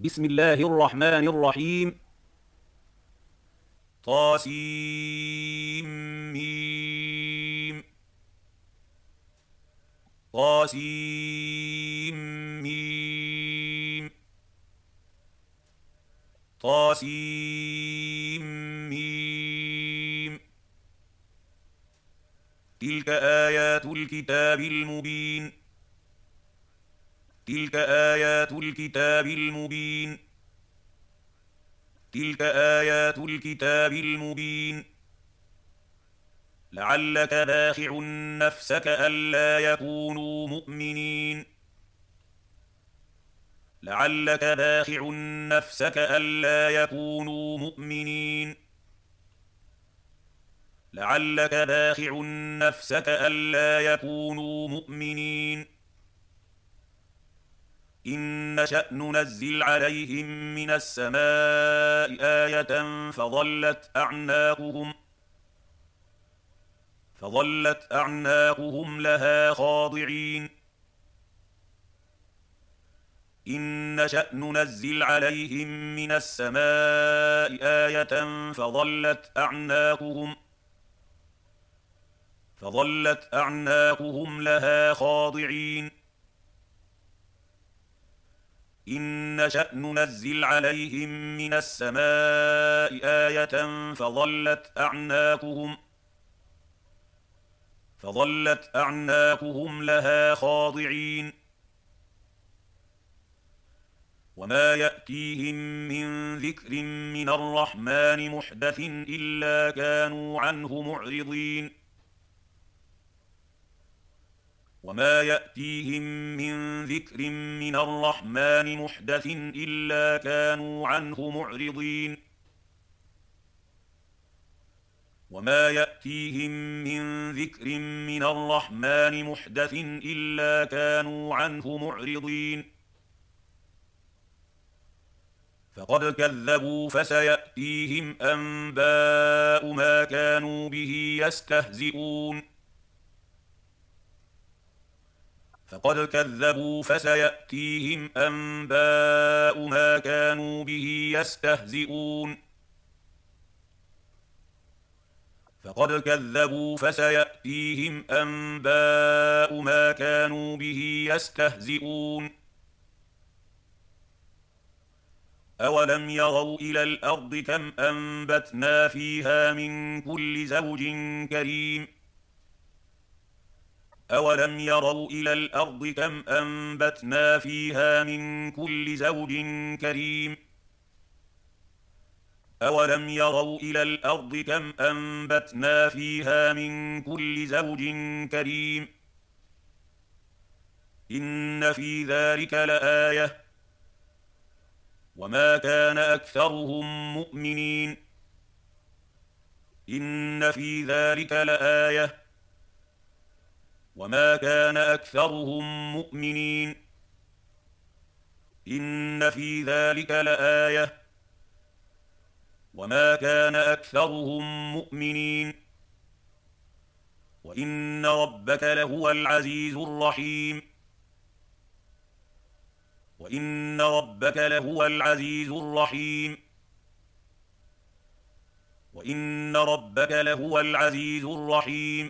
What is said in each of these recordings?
بسم الله الرحمن الرحيم. طاسيم طاسيم طاسيم تلك آيات الكتاب المبين. تلك آيات الكتاب المبين. تلك آيات الكتاب المبين. لعلك باخع نفسك ألا يكونوا مؤمنين. لعلك باخع نفسك ألا يكونوا مؤمنين. لعلك باخع نفسك ألا يكونوا مؤمنين. إن نشأ ننزل عليهم من السماء آية فظلت أعناقهم لها خاضعين. إن نشأ ننزل عليهم من السماء آية فظلت أعناقهم لها خاضعين. إن نشأ ننزل عليهم من السماء آية فظلت أعناقهم لها خاضعين. وما يأتيهم من ذكر من الرحمن محدث إلا كانوا عنه معرضين. وما يأتيهم من ذكر من الرحمن محدث إلا كانوا عنه معرضين. وما يأتيهم من ذكر من الرحمن محدث إلا كانوا عنه معرضين. فقد كذبوا فسيأتيهم أنباء ما كانوا به يستهزئون. فقد كذبوا فسيأتيهم أنباء ما كانوا به يستهزئون. فقد كذبوا فسيأتيهم أنباء ما كانوا به يستهزئون. أولم يروا إلى الأرض كم أنبتنا فيها من كل زوج كريم. أولم يروا إلى الأرض كم أنبتنا فيها من كل زوج كريم. أولم يروا إلى الأرض كم أنبتنا فيها من كل زوج كريم. إن في ذلك لآية وما كان أكثرهم مؤمنين. إن في ذلك لآية وما كان أكثرهم مؤمنين. إن في ذلك لآية وما كان أكثرهم مؤمنين. وإن ربك لهو العزيز الرحيم. وإن ربك لهو العزيز الرحيم. وإن ربك لهو العزيز الرحيم.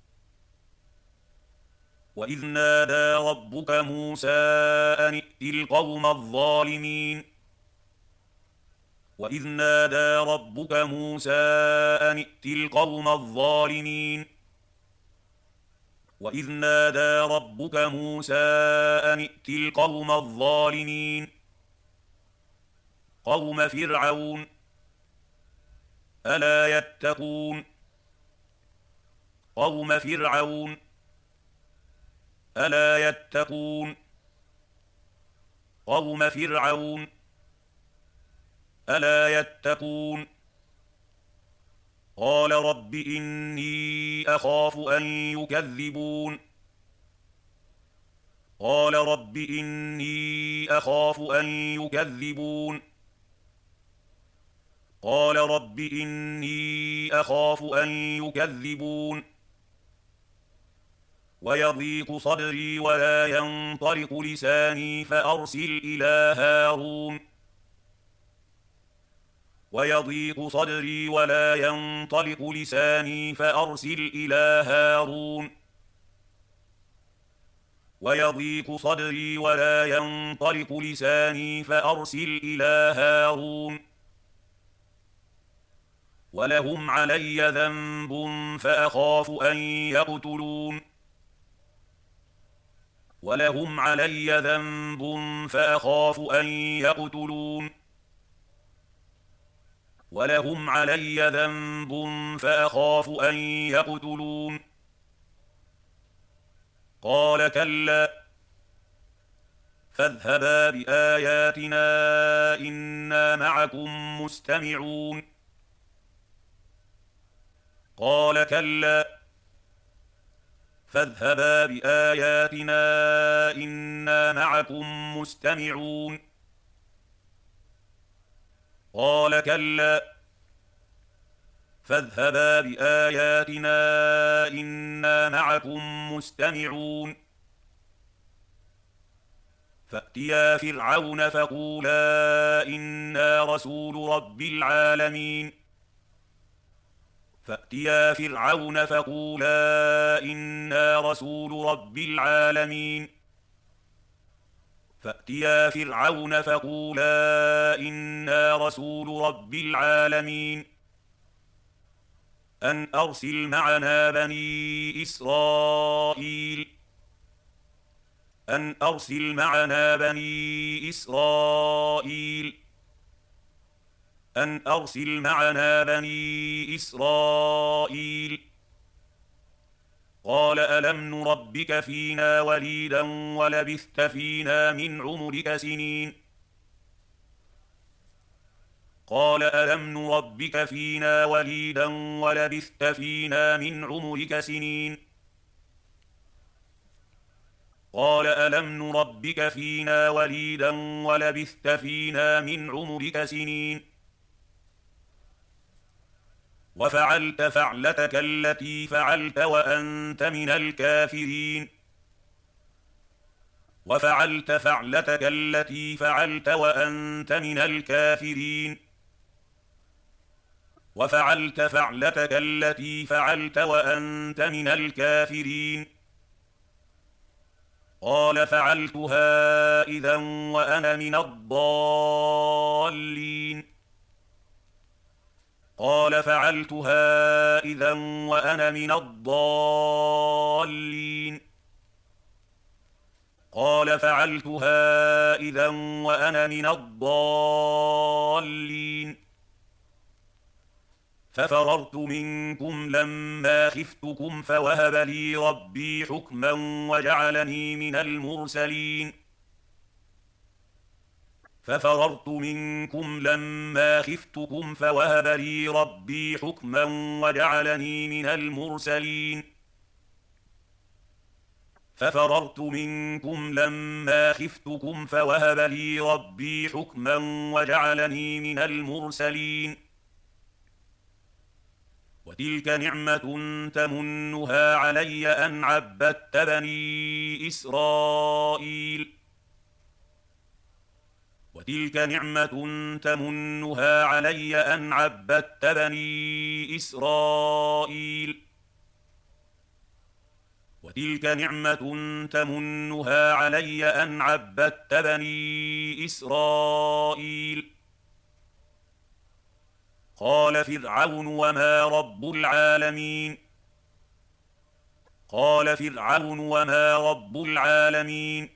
وإذ نادى ربك موسى أن ائت القوم الظالمين. وإذ نادى ربك موسى أن ائت القوم الظالمين. وإذ نادى ربك موسى أن ائت القوم الظالمين قوم فرعون ألا يتقون. قوم فرعون ألا يتقون. قوم فرعون ألا يتقون. قال رب إني أخاف أن يكذبون. قال رب إني أخاف أن يكذبون. قال رب إني أخاف أن يكذبون. ويضيق صدري ولا ينطلق لساني فأرسل إلى هارون. ويضيق صدري ولا ينطلق لساني فأرسل إلى هارون ويضيق صدري ولا ينطلق لساني فأرسل إلى هارون ولهم علي ذنب فأخاف أن يقتلون ولهم علي ذنب فأخاف أن يقتلون ولهم علي ذنب فأخاف أن يقتلون قال كلا فاذهبا بآياتنا إنا معكم مستمعون قال كلا فاذهبا بآياتنا إنا معكم مستمعون قال كلا فاذهبا بآياتنا إنا معكم مستمعون فأتيا فرعون فقولا إنا رسول رب العالمين فأتيا فرعون فقولا إنا رسول رب العالمين فأتيا فرعون فقولا إنا رسول رب العالمين أن أرسل معنا بني إسرائيل أن أرسل معنا بني إسرائيل أن أرسل معنا بني إسرائيل قال ألم نربك فينا وليدا ولبثت فينا من عمرك سنين قال ألم نربك فينا وليدا ولبثت فينا من عمرك سنين قال ألم نربك فينا وليدا ولبثت فينا من عمرك سنين وفعلت فعلتك التي فعلت وأنت من الكافرين وفعلت فعلتك التي فعلت وأنت من الكافرين وفعلت فعلتك التي فعلت وأنت من الكافرين قال فعلتها إذا وأنا من الضالين قال فعلتها إذا وأنا من الضالين قال فعلتها إذا وأنا من الضالين ففررت منكم لما خفتكم فوهب لي ربي حكما وجعلني من المرسلين ففررت منكم لما خفتكم فوهب لي ربي حكما وجعلني من المرسلين ففررت منكم لما خفتكم فوهب لي ربي حكما وجعلني من المرسلين وتلك نعمة تمنها علي أن عبدت بني إسرائيل وتلك نعمة تمنها علي أن عبدت بني إسرائيل وتلك نعمة تمنها علي أن عبدت بني إسرائيل قال فرعون وما رب العالمين قال فرعون وما رب العالمين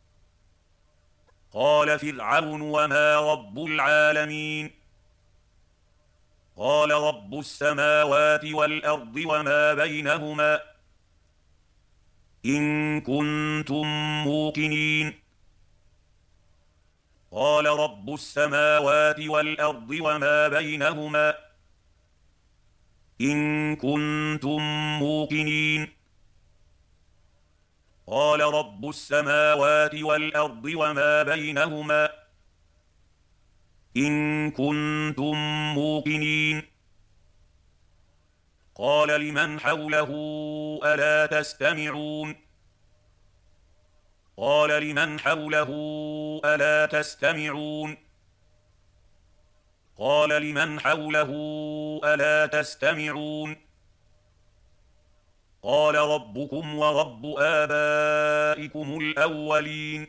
قال فرعون وما رب العالمين قال رب السماوات والأرض وما بينهما إن كنتم موقنين قال رب السماوات والأرض وما بينهما إن كنتم موقنين قال رب السماوات والأرض وما بينهما إن كنتم موقنين قال لمن حوله ألا تستمعون قال لمن حوله ألا تستمعون قال لمن حوله ألا تستمعون قال ربكم ورب آبائكم الأولين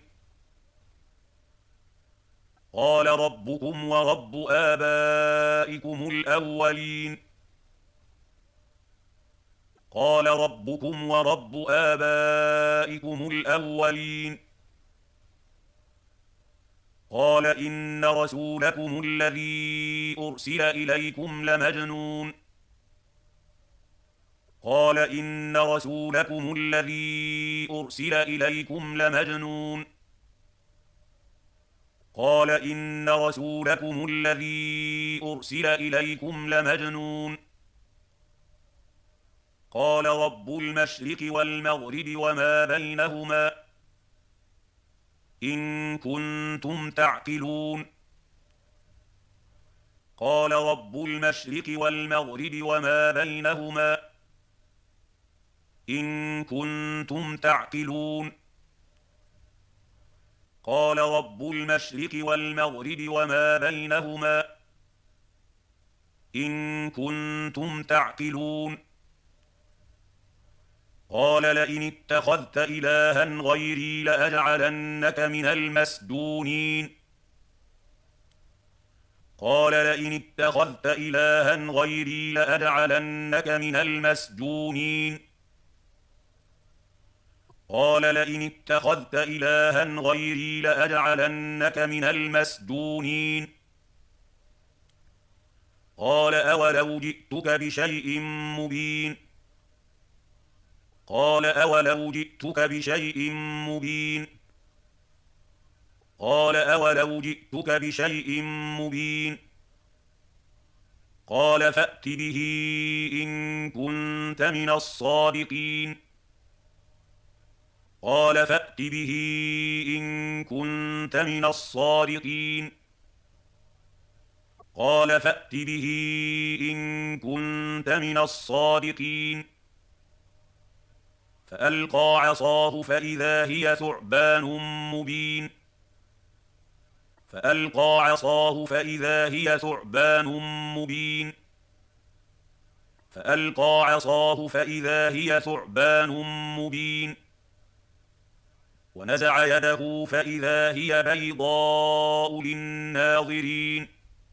قال ربكم ورب آبائكم الأولين قال ربكم ورب آبائكم الأولين قال إن رسولكم الذي أرسل إليكم لمجنون قال إن رسولكم الذي أرسل إليكم لمجنون قال إن رسولكم الذي أرسل إليكم لمجنون قال رب المشرق والمغرب وما بينهما إن كنتم تعقلون قال رب المشرق والمغرب وما بينهما إن كنتم تعقلون قال رب المشرق والمغرب وما بينهما إن كنتم تعقلون قال لئن اتخذت إلها غيري لأجعلنك من المسجونين قال لئن اتخذت إلها غيري لأجعلنك من المسجونين قال لئن اتخذت إلها غيري لأجعلنك من المسجونين قال أولو جئتك بشيء مبين قال أولو جئتك بشيء مبين قال أولو جئتك بشيء مبين قال فأت به إن كنت من الصادقين قال فأت به إن كنت من الصادقين قال فأت به إن كنت من الصادقين فألقى عصاه فإذا هي ثعبان مبين فألقى عصاه فإذا هي ثعبان مبين فألقى عصاه فإذا هي ثعبان مبين ونزع يده فإذا هي بيضاء للناظرين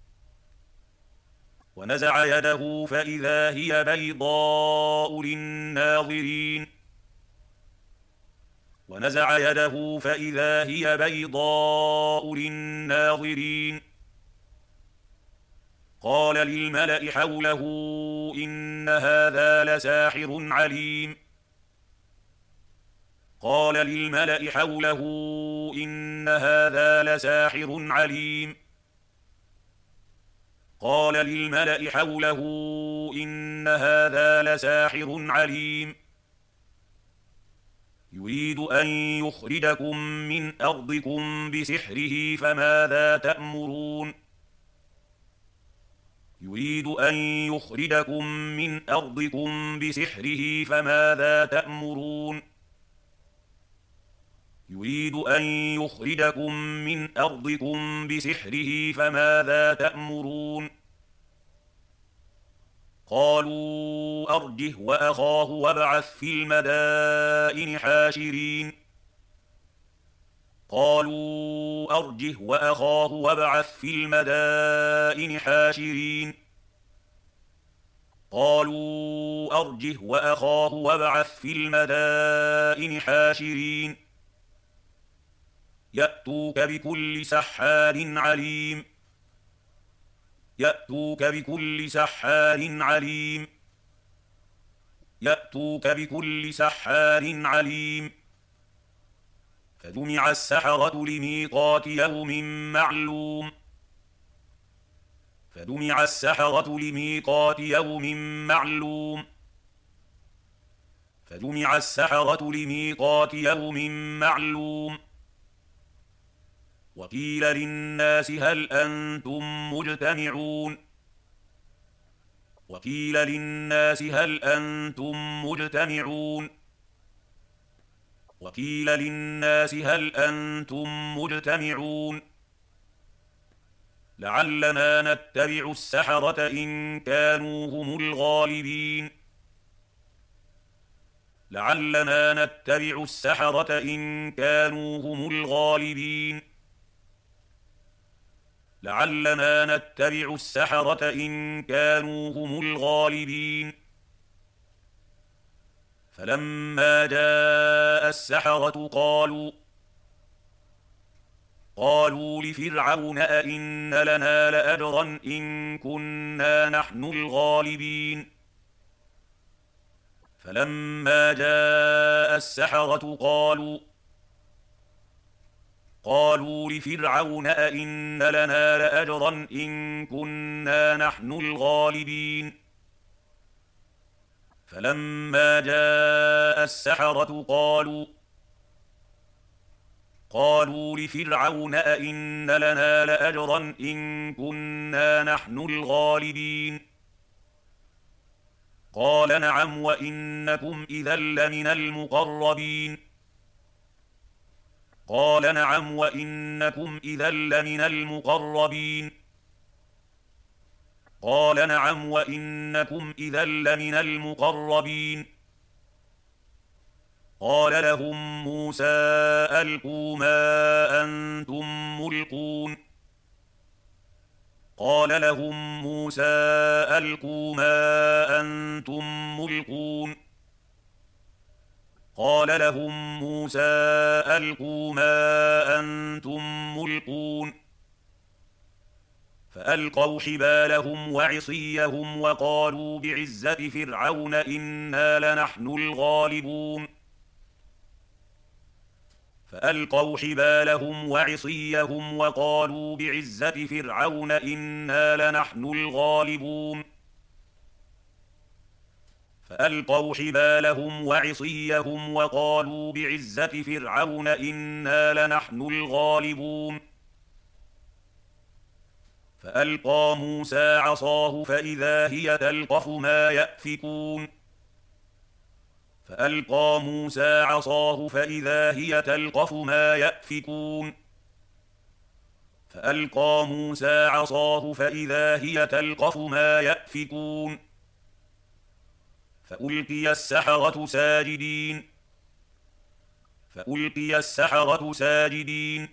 ونزع يده فإذا هي بيضاء للناظرين ونزع يده فإذا هي بيضاء للناظرين قال للملأ حوله إن هذا لساحر عليم قال للملأ حوله إن هذا لساحر عليم قال للملأ حوله إن هذا لساحر عليم يريد أن يخرجكم من أرضكم بسحره فماذا تأمرون يريد أن يخرجكم من أرضكم بسحره فماذا تأمرون يريد أن يخرجكم من أرضكم بسحره فماذا تأمرون قالوا أرجه وأخاه وابعث في المدائن حاشرين قالوا أرجه وأخاه وابعث في المدائن حاشرين قالوا أرجه وأخاه وابعث في المدائن حاشرين يأتوك بكل سحار عليم يأتوك بكل سحار عليم يأتوك بكل سحار عليم فجمع السحرة لميقات يوم معلوم فجمع السحرة لميقات يوم معلوم فجمع السحرة لميقات يوم معلوم وقيل للناس هل أنتم مجتمعون وقيل للناس هل أنتم مجتمعون وقيل للناس هل أنتم مجتمعون لعلنا نتبع السحرة إن كانوا هم الغالبين لعلنا نتبع السحرة إن كانوا هم الغالبين لعلنا نتبع السحرة إن كانوا هم الغالبين فلما جاء السحرة قالوا لفرعون أئن لنا لأجرا إن كنا نحن الغالبين فلما جاء السحرة قالوا لفرعون أئن لنا لأجرا إن كنا نحن الغالبين فلما جاء السحرة قالوا لفرعون أئن لنا لأجرا إن كنا نحن الغالبين قال نعم وإنكم إذا لمن المقربين قال نعم وإنكم إذا لمن المقربين قال نعم وإنكم إذا لمن المقربين قال لهم موسى ألقوا ما أنتم ملقون قال لهم موسى ألقوا ما أنتم ملقون قال لهم موسى ألقوا ما أنتم ملقون فألقوا حبالهم وعصيهم وقالوا بعزة فرعون إنا لنحن الغالبون فألقوا حبالهم وعصيهم وقالوا بعزة فرعون إنا لنحن الغالبون فألقوا حبالهم وعصيهم وقالوا بعزة فرعون إنا لنحن الغالبون فألقى موسى عصاه فإذا هي تلقف ما يأفكون فألقى موسى عصاه فإذا هي تلقف ما يأفكون فألقى موسى عصاه فإذا هي تلقف ما يأفكون فألقي السحرة ساجدين فألقي السحرة ساجدين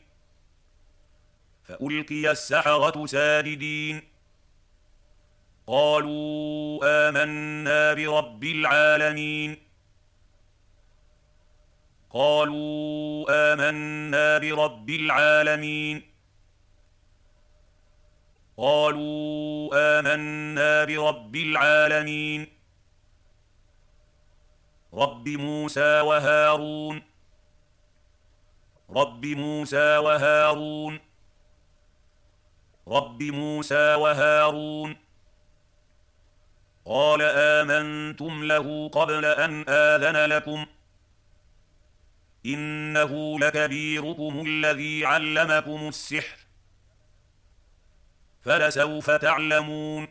فألقي السحرة ساجدين قالوا آمنا برب العالمين قالوا آمنا برب العالمين قالوا آمنا برب العالمين رب موسى وهارون رب موسى وهارون رب موسى وهارون قال آمنتم له قبل أن آذن لكم إنه لكبيركم الذي علمكم السحر فلسوف تعلمون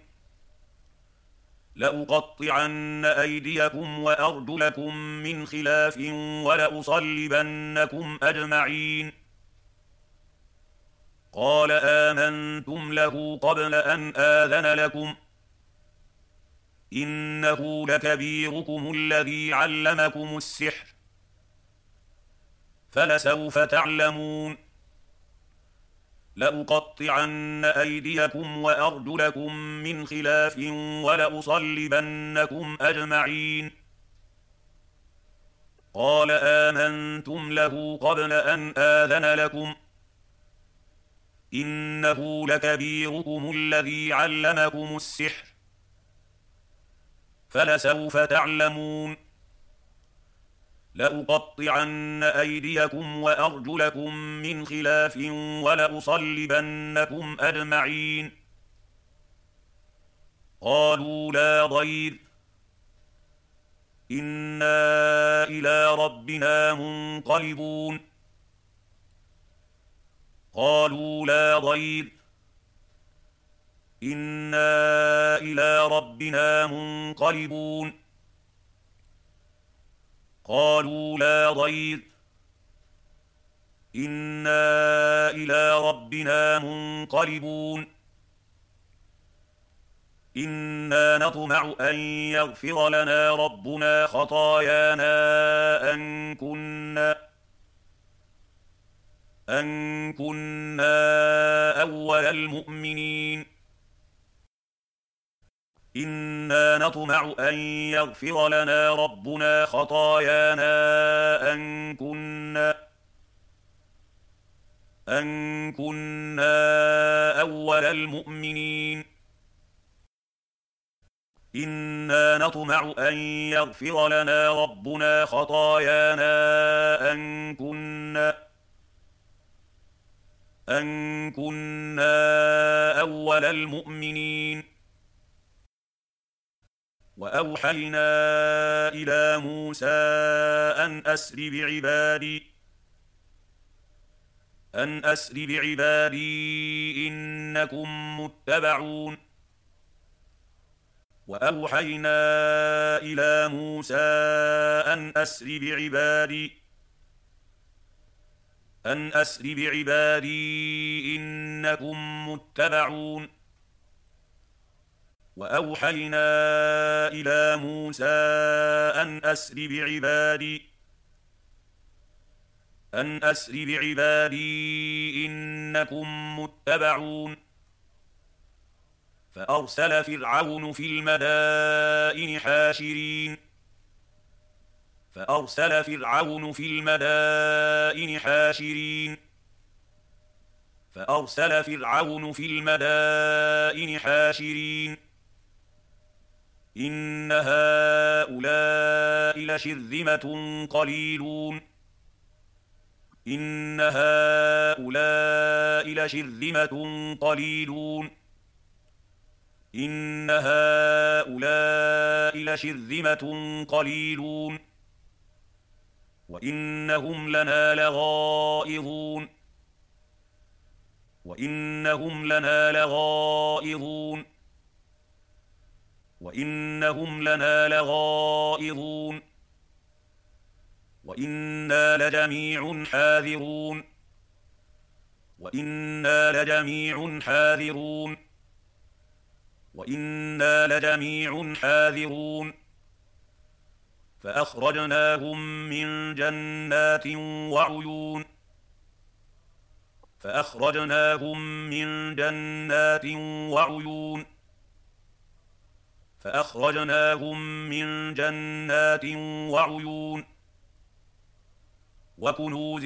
لأقطعن أيديكم وأرجلكم من خلاف ولأصلبنكم أجمعين قال آمنتم له قبل أن آذن لكم إنه لكبيركم الذي علمكم السحر فلسوف تعلمون لأقطعن أيديكم وأرجلكم من خلاف ولأصلبنكم أجمعين قال آمنتم له قبل أن آذن لكم إنه لكبيركم الذي علمكم السحر فلسوف تعلمون لأقطعن أيديكم وأرجلكم من خلاف ولأصلبنكم أجمعين قالوا لا ضير إنا إلى ربنا منقلبون قالوا لا ضير إنا إلى ربنا منقلبون قالوا لا ضير إنا إلى ربنا منقلبون إنا نطمع أن يغفر لنا ربنا خطايانا أن كنا أول المؤمنين. إنا نطمع أن يغفر لنا ربنا خطايانا أن كنا أول المؤمنين. إنا نطمع أن يغفر لنا ربنا خطايانا أن كنا أول المؤمنين. وأوحينا إلى موسى أن أسر بعبادي إنكم متبعون. وأوحينا إلى موسى أن أسر بعبادي إنكم متبعون. وأوحينا إلى موسى أن أسر بعبادي إنكم متبعون. فأرسل فرعون في المدائن حاشرين إن هؤلاء لشرذمة قليلون وإنهم لنا لغائظون وإنا لجميع حاذرون. فأخرجناهم من جنات وعيون وكنوز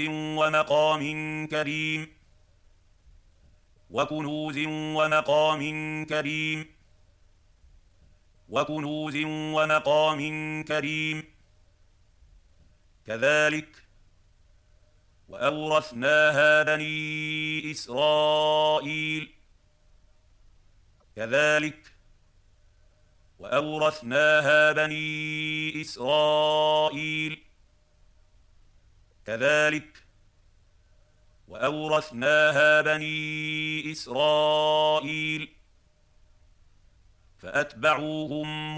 ومقام كريم. كذلك وأورثناها بني إسرائيل فأتبعوهم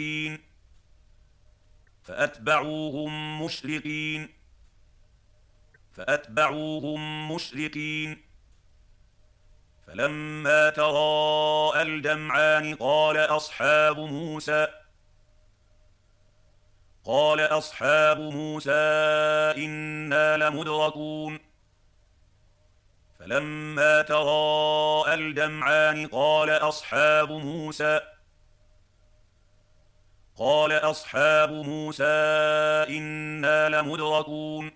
مشرقين. فلما تراءى الجمعان قال أصحاب موسى إنا لمدركون. فلما تراءى الجمعان قال أصحاب موسى إنا لمدركون.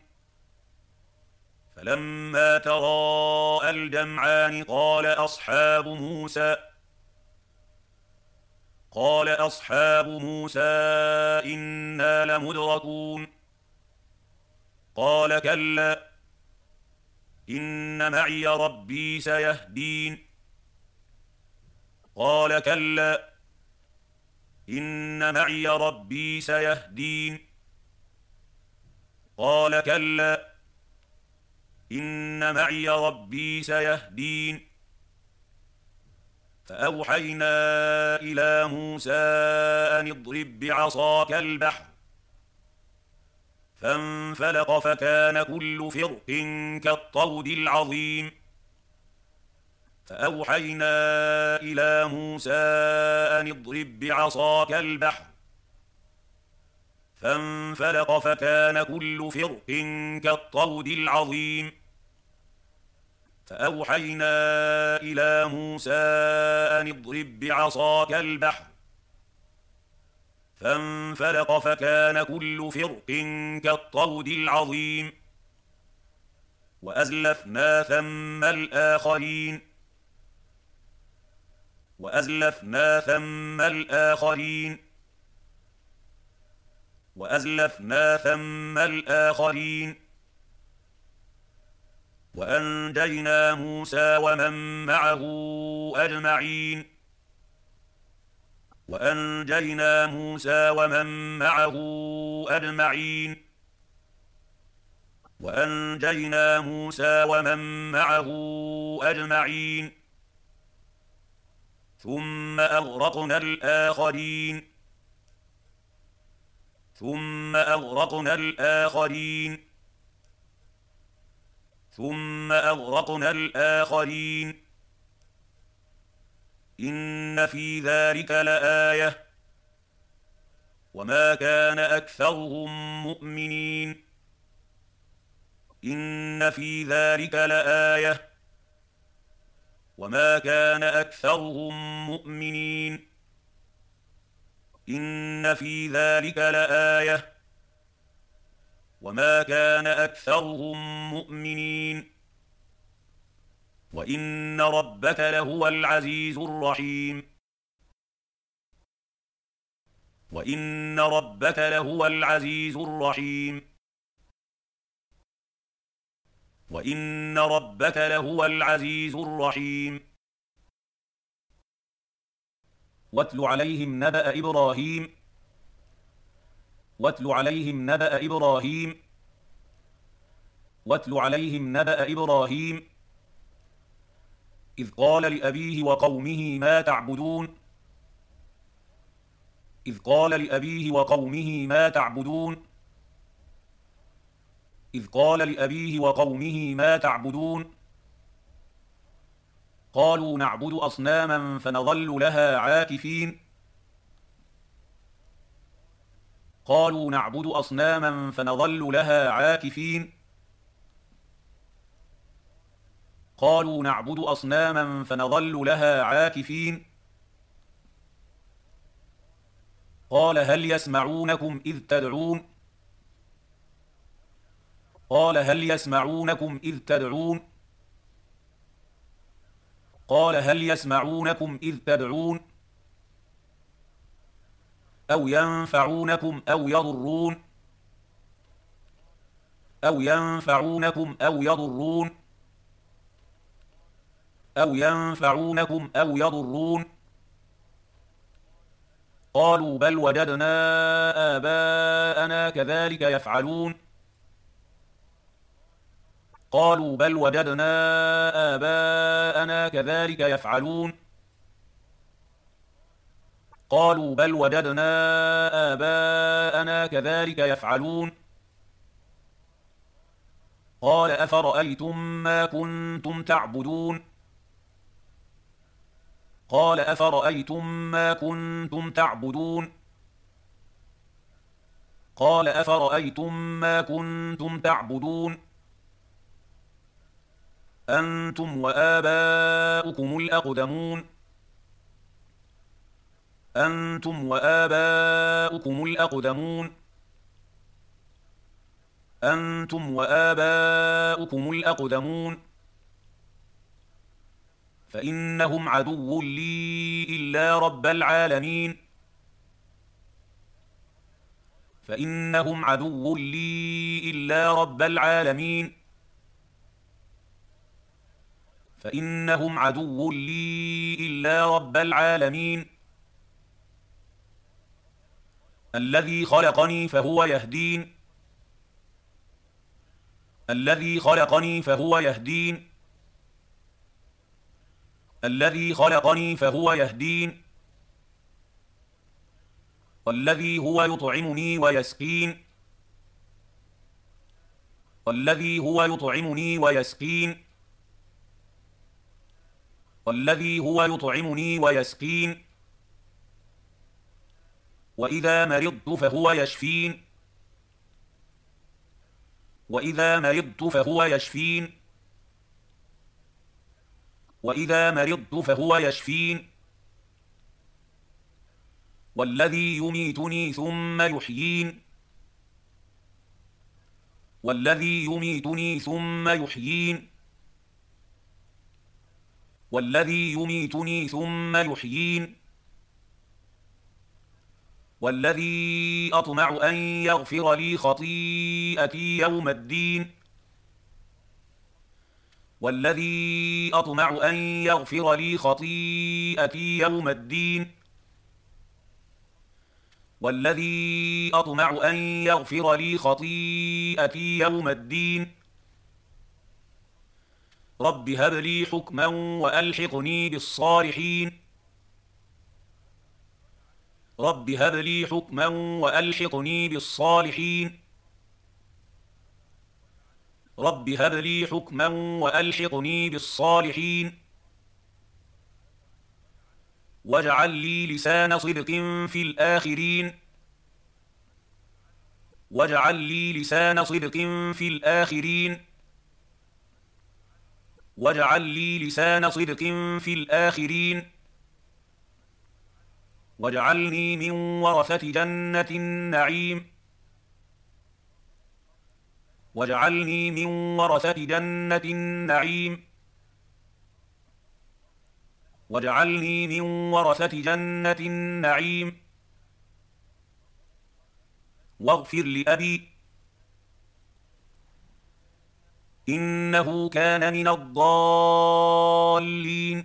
فلما تراءى الجمعان قال أصحاب موسى إنا لمدركون. قال كلا إن معي ربي سيهدين. فأوحينا إلى موسى أن اضرب بعصاك البحر فانفلق فكان كل فرق كالطود العظيم. فأوحينا إلى موسى أن اضرب بعصاك البحر فانفلق فكان كل فرق كالطود العظيم فأوحينا إلى موسى أن اضرب بعصاك البحر فانفلق فكان كل فرق كالطود العظيم وأزلفنا ثم الآخرين وأزلفنا ثم الآخرين وأزلفنا ثم الآخرين وأنجينا موسى ومن معه أجمعين وأنجينا موسى ومن معه أجمعين وأنجينا موسى ومن معه أجمعين ثم أغرقنا الآخرين ثم أغرقنا الآخرين ثم أغرقنا الآخرين إن في ذلك لآية وما كان أكثرهم مؤمنين إن في ذلك لآية وما كان أكثرهم مؤمنين إن في ذلك لآية وما كان أكثرهم مؤمنين وإن ربك لهو العزيز الرحيم وإن ربك لهو العزيز الرحيم وإن ربك لهو العزيز الرحيم واتل عليهم نبأ إبراهيم واتل عليهم نبأ إبراهيم واتل عليهم نبأ إبراهيم إذ قال لأبيه وقومه ما تعبدون إذ قال لأبيه وقومه ما تعبدون إذ قال لأبيه وقومه ما تعبدون قالوا نعبد أصناما فنظل لها عاكفين قالوا نعبد أصناما فنظل لها عاكفين قالوا نعبد أصناما فنظل لها عاكفين قال هل يسمعونكم إذ تدعون قال هل يسمعونكم إذ تدعون قال هل يسمعونكم إذ تدعون أو ينفعونكم أو يضرون أو ينفعونكم أو يضرون أو ينفعونكم أو يضرون قالوا بل وجدنا آباءنا كذلك يفعلون قالوا بل وجدنا آباءنا كذلك يفعلون قالوا بل وجدنا آباءنا كذلك يفعلون قال أفرأيتم ما كنتم تعبدون قال أفرأيتم ما كنتم تعبدون قال أفرأيتم ما كنتم تعبدون أنتم وآباؤكم الأقدمون أنتم وآباؤكم الأقدمون أنتم وآباؤكم الأقدمون فإنهم عدو لي إلا رب العالمين فإنهم عدو لي إلا رب العالمين فإنهم عدو لي إلا رب العالمين الذي خلقني فهو يهدين الذي خلقني فهو يهدين الذي خلقني فهو يهدين والذي هو يطعمني ويسقين والذي هو يطعمني ويسقين والذي هو يطعمني ويسقين وإذا مرضت فهو يشفين وإذا مرضت فهو يشفين وإذا مرضت فهو يشفين والذي يميتني ثم يحيين والذي يميتني ثم يحيين والذي يميتني ثم يحيين والذي أطمع أن يغفر لي خطيئتي يوم الدين والذي أطمع أن يغفر لي خطيئتي يوم الدين والذي أطمع أن يغفر لي خطيئتي يوم الدين رب هب لي حكما وألحقني بالصالحين رب هب لي حكما وألحقني بالصالحين رب هب لي حكما وألحقني بالصالحين واجعل لي لسان صدق في الآخرين واجعل لي لسان صدق في الآخرين واجعل لي لسان صدق في الآخرين واجعلني من ورثة جنة النعيم واجعلني من ورثة جنة النعيم واجعلني من ورثة جنة النعيم واغفر لأبي إنه كان من الضالين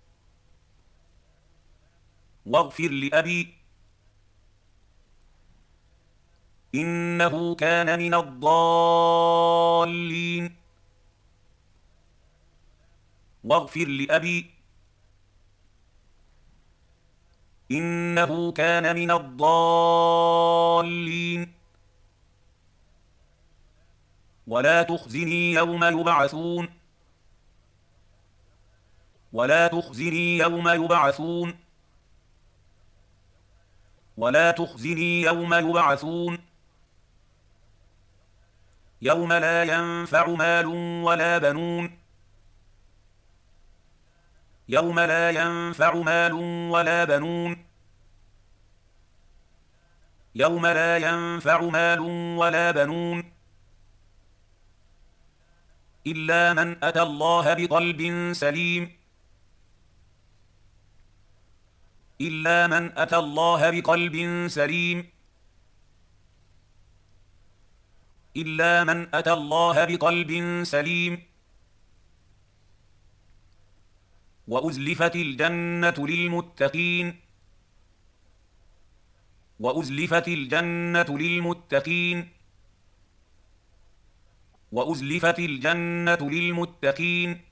واغفر لأبي إنه كان من الضالين واغفر لأبي إنه كان من الضالين ولا تخزني يوم يبعثون ولا تخزني يوم يبعثون ولا تخزني يوم يبعثون يوم لا ينفع مال ولا بنون يوم لا ينفع مال ولا بنون يوم لا ينفع مال ولا بنون إلا من أتى الله بقلب سليم إلا من أتى الله بقلب سليم إلا من أتى الله بقلب سليم وأزلفت الجنة للمتقين وأزلفت الجنة للمتقين وأزلفت الجنة للمتقين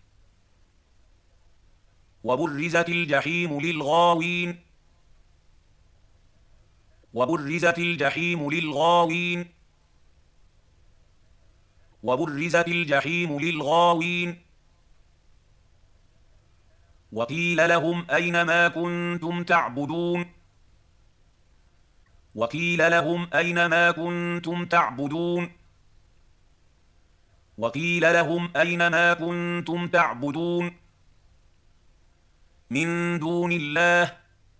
وبرزت الجحيم للغاوين وبرزت الجحيم للغاوين وبرزت الجحيم للغاوين وقيل لهم أين ما كنتم تعبدون وقيل لهم أين ما كنتم تعبدون وقيل لهم أين ما كنتم تعبدون من دون الله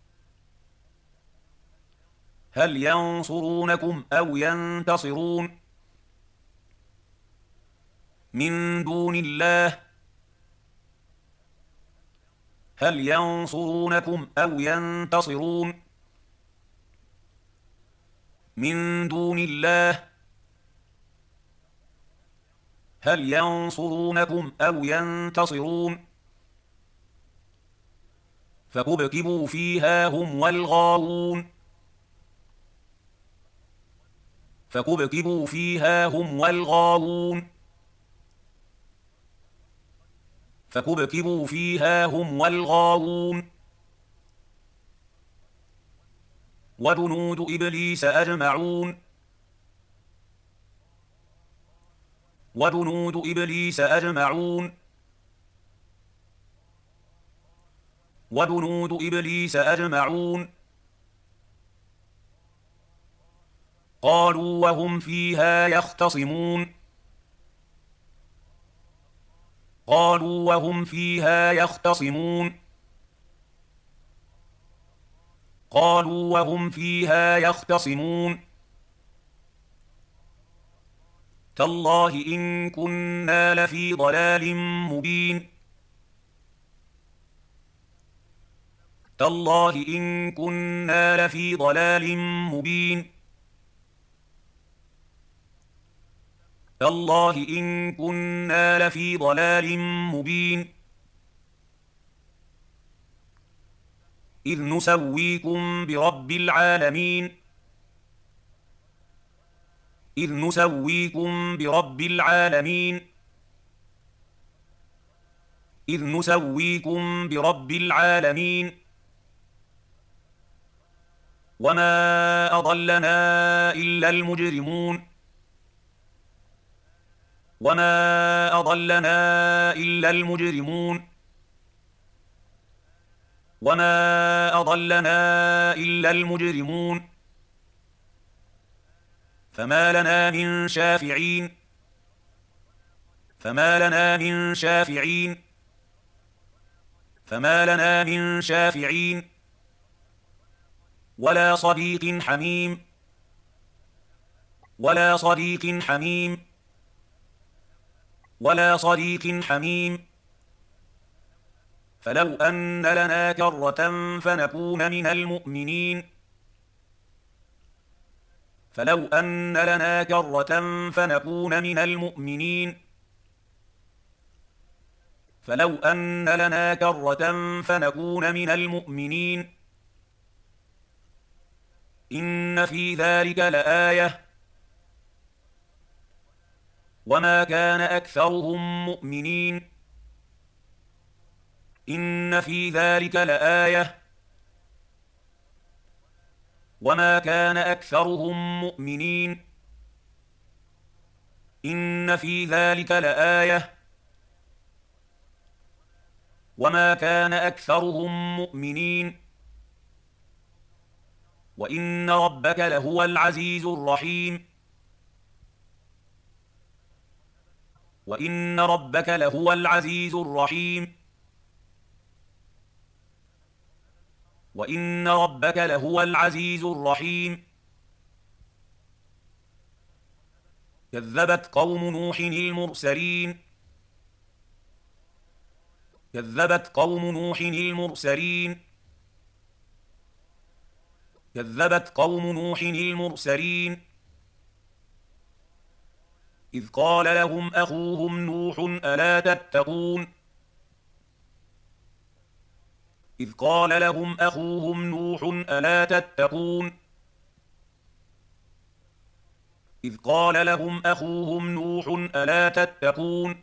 هل ينصرونكم أو ينتصرون من دون الله هل ينصرونكم أو ينتصرون من دون الله هل ينصرونكم أو ينتصرون فكبكبوا فيها هم والغاوون فكبكبوا فيها هم والغاوون فكبكبوا فيها هم والغاوون وجنود إبليس أجمعون وجنود إبليس أجمعون وجنود إبليس أجمعون قالوا وهم فيها يختصمون قالوا وهم فيها يختصمون قالوا وهم فيها يختصمون تالله إن كنا لفي ضلال مبين تالله إن كنا لفي ضلال مبين تالله إن كنا لفي ضلال مبين إذ نسويكم برب العالمين إذ نسويكم برب العالمين إذ نسويكم برب العالمين وما أضلنا إلا المجرمون وما أضلنا إلا المجرمون وما أضلنا إلا المجرمون فما لنا من شافعين فما لنا من شافعين فما لنا من شافعين ولا صديق حميم ولا صديق حميم ولا صديق حميم فلو أن لنا كرة فنكون من المؤمنين فلو أن لنا كرة فنكون من المؤمنين فلو أن لنا كرة فنكون من المؤمنين إن في ذلك لآية وما كان أكثرهم مؤمنين إن في ذلك لآية وما كان أكثرهم مؤمنين إن في ذلك لآية وما كان أكثرهم مؤمنين وإن ربك لهو العزيز الرحيم وإن ربك لهو العزيز الرحيم وإن ربك لهو العزيز الرحيم كذبت قوم نوح المرسلين كذبت قوم نوح المرسلين كذبت قوم نوح المرسلين إذ قال لهم أخوهم نوح ألا تتقون إذ قال لهم أخوهم نوح ألا تتقون إذ قال لهم أخوهم نوح ألا تتقون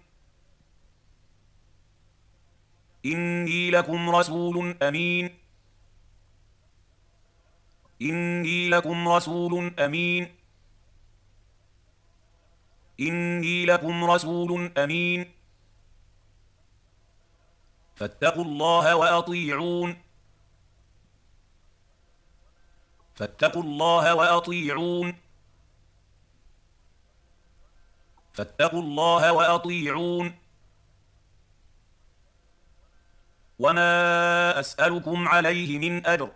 إني لكم رسول أمين إني لكم رسول أمين إني لكم رسول أمين فاتقوا الله وأطيعون فاتقوا الله وأطيعون فاتقوا الله وأطيعون وما أسألكم عليه من أجر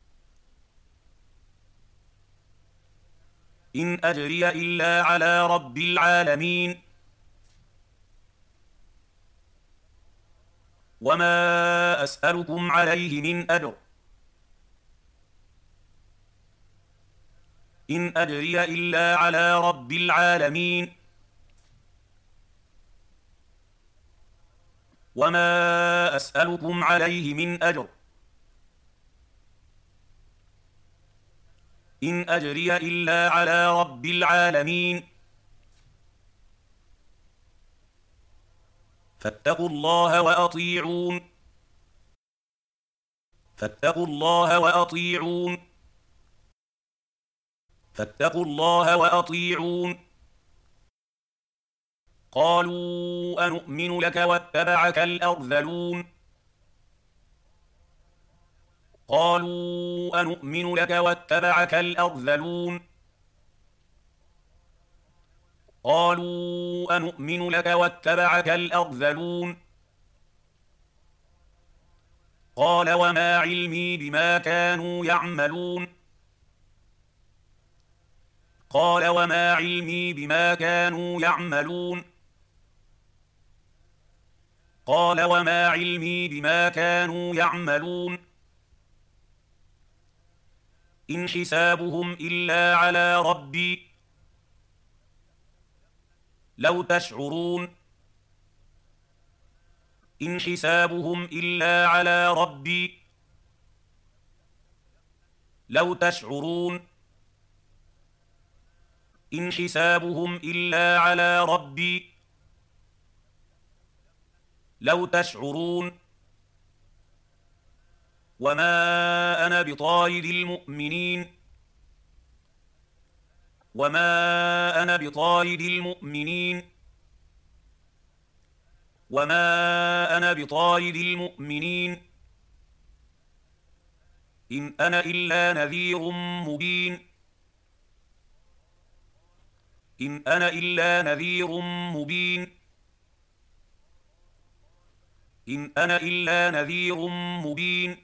إن أجري إلا على رب العالمين وما أسألكم عليه من أجر إن أجري إلا على رب العالمين وما أسألكم عليه من أجر إن أجري إلا على رب العالمين فاتقوا الله وأطيعون فاتقوا الله وأطيعون فاتقوا الله وأطيعون قالوا أنؤمن لك واتبعك الأرذلون قالوا أنؤمن لك واتبعك الأرذلون قالوا أنؤمن لك واتبعك الأرذلون قال وما علمي بما كانوا يعملون قال وما علمي بما كانوا يعملون قال وما علمي بما كانوا يعملون إن حسابهم إلا على ربي لو تشعرون إن حسابهم إلا على ربي لو تشعرون إن حسابهم إلا على ربي لو تشعرون وما أنا بطارد المؤمنين وما أنا بطارد المؤمنين وما أنا بطارد المؤمنين إن أنا إلا نذير مبين إن أنا إلا نذير مبين إن أنا إلا نذير مبين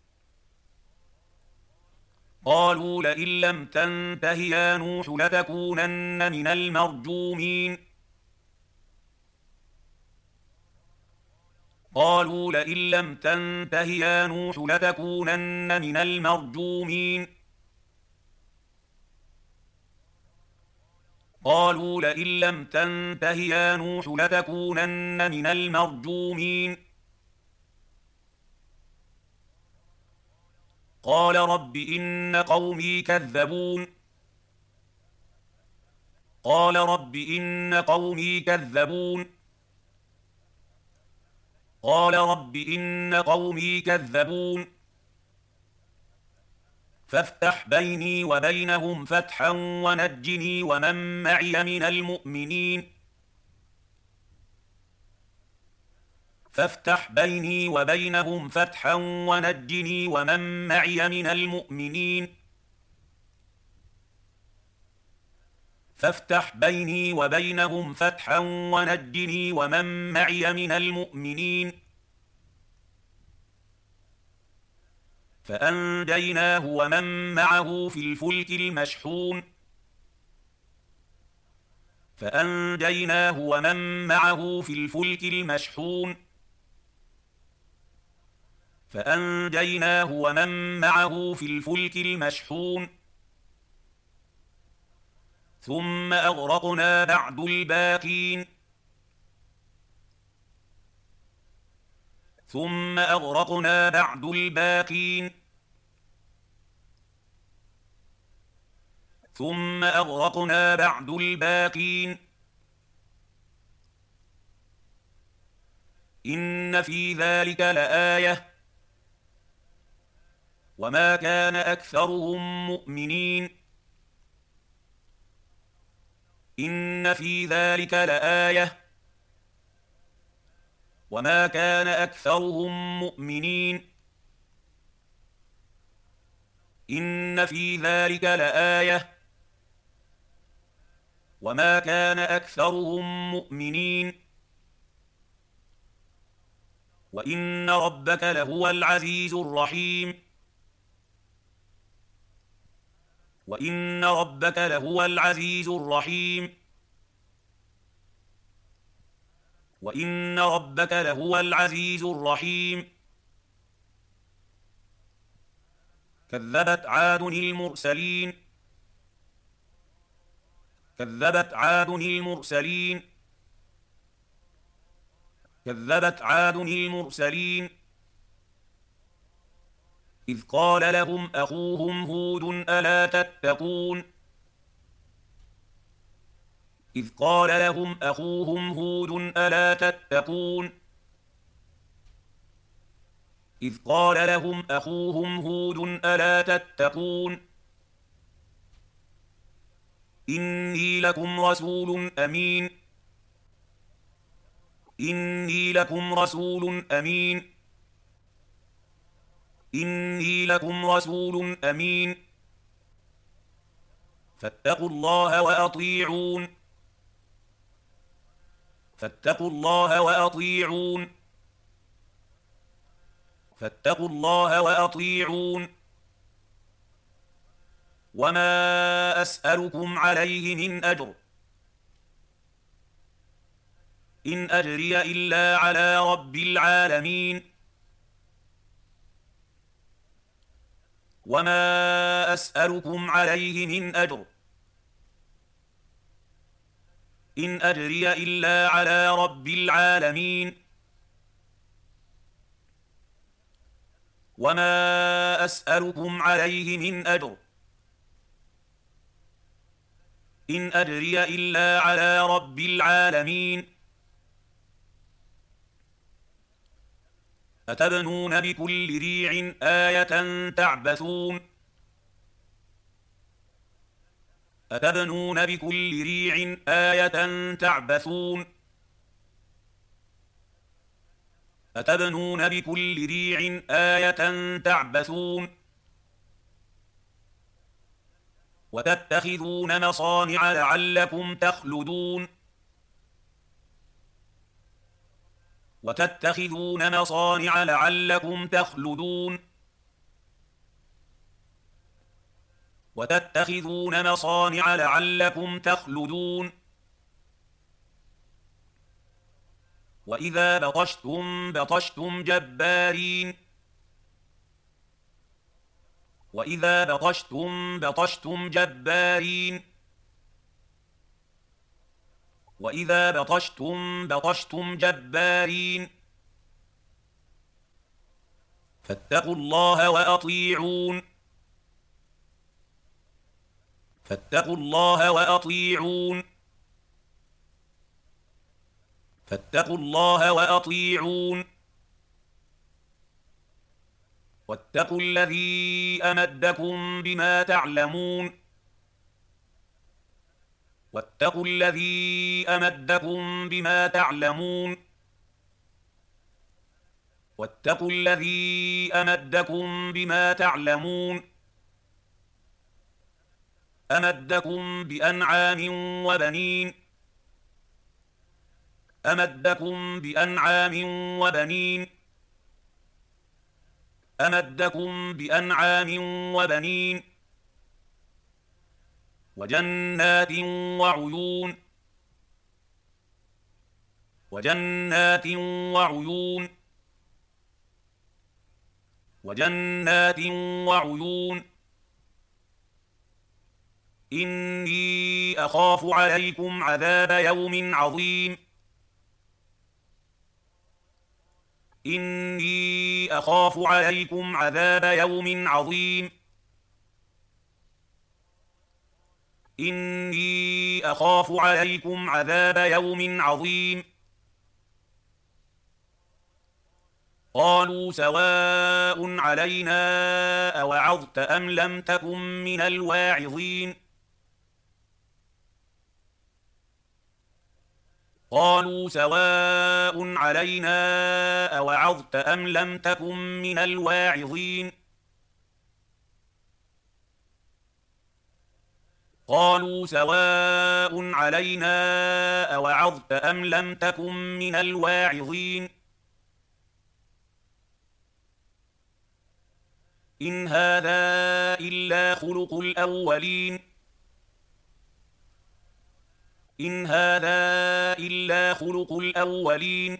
قالوا لئن لم تنته يا نوح لتكونن من المرجومين قالوا لئن لم تنته يا نوح لتكونن من المرجومين قالوا لئن لم تنته يا نوح لتكونن من المرجومين قال رب إن قومي كذبون قال رب إن قومي كذبون قال رب إن قومي كذبون فافتح بيني وبينهم فتحا ونجني ومن معي من المؤمنين فافتح بيني وبينهم فتحا ونجني ومن معي من المؤمنين فافتح بيني وبينهم فتحا ونجني ومن معي من المؤمنين فأنجيناه ومن معه في الفلك المشحون فأنجيناه ومن معه في الفلك المشحون فأنجيناه ومن معه في الفلك المشحون ثم أغرقنا بعد الباقين ثم أغرقنا بعد الباقين ثم أغرقنا بعد الباقين إن في ذلك لآية وما كان أكثرهم مؤمنين إن في ذلك لآية وما كان أكثرهم مؤمنين إن في ذلك لآية وما كان أكثرهم مؤمنين وإن ربك لهو العزيز الرحيم وإن ربك لهو العزيز الرحيم وإن ربك لهو العزيز الرحيم كذبت عاد المرسلين كذبت عاد المرسلين كذبت عاد المرسلين إذ قال لهم أخوهم هود ألا تتقون إذ قال لهم أخوهم هود ألا تتقون إذ قال لهم أخوهم هود ألا تتقون إني لكم رسول أمين إني لكم رسول أمين إني لكم رسول أمين فاتقوا الله وأطيعون فاتقوا الله وأطيعون فاتقوا الله وأطيعون وما أسألكم عليه من أجر إن أجري إلا على رب العالمين وما أسألكم عليه من أجر إن أجري إلا على رب العالمين وما أسألكم عليه من أجر إن أجري إلا على رب العالمين أتبنون بكل ريع آية تعبثون أتبنون بكل ريع آية تعبثون أتبنون بكل ريع آية تعبثون وتتخذون مصانع لعلكم تخلدون وتتخذون مصانع لعلكم تخلدون وتتخذون مصانع لعلكم تخلدون وإذا بطشتم بطشتم جبارين وإذا بطشتم بطشتم جبارين وإذا بطشتم بطشتم جبارين فاتقوا الله وأطيعون فاتقوا الله وأطيعون فاتقوا الله وأطيعون واتقوا الذي أمدكم بما تعلمون واتقوا الذي أمدكم بما تعلمون واتقوا الذي أمدكم بما تعلمون أمدكم بأنعام وبنين أمدكم بأنعام وبنين أمدكم بأنعام وبنين وجنات وعيون وجنات وعيون وجنات وعيون إني أخاف عليكم عذاب يوم عظيم إني أخاف عليكم عذاب يوم عظيم إني أخاف عليكم عذاب يوم عظيم قالوا سواء علينا أوعظت أم لم تكن من الواعظين قالوا سواء علينا أوعظت أم لم تكن من الواعظين قالوا سواء علينا أوعظت أم لم تكن من الواعظين إن هذا إلا خلق الأولين إن هذا إلا خلق الأولين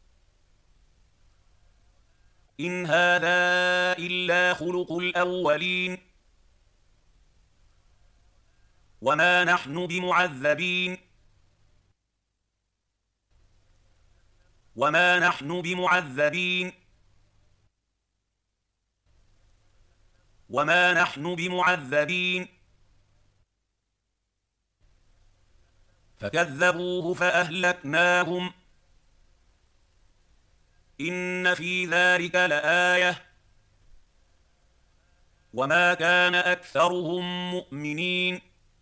إن هذا إلا خلق الأولين وما نحن بمعذبين وما نحن بمعذبين وما نحن بمعذبين فكذبوه فأهلكناهم إن في ذلك لآية وما كان أكثرهم مؤمنين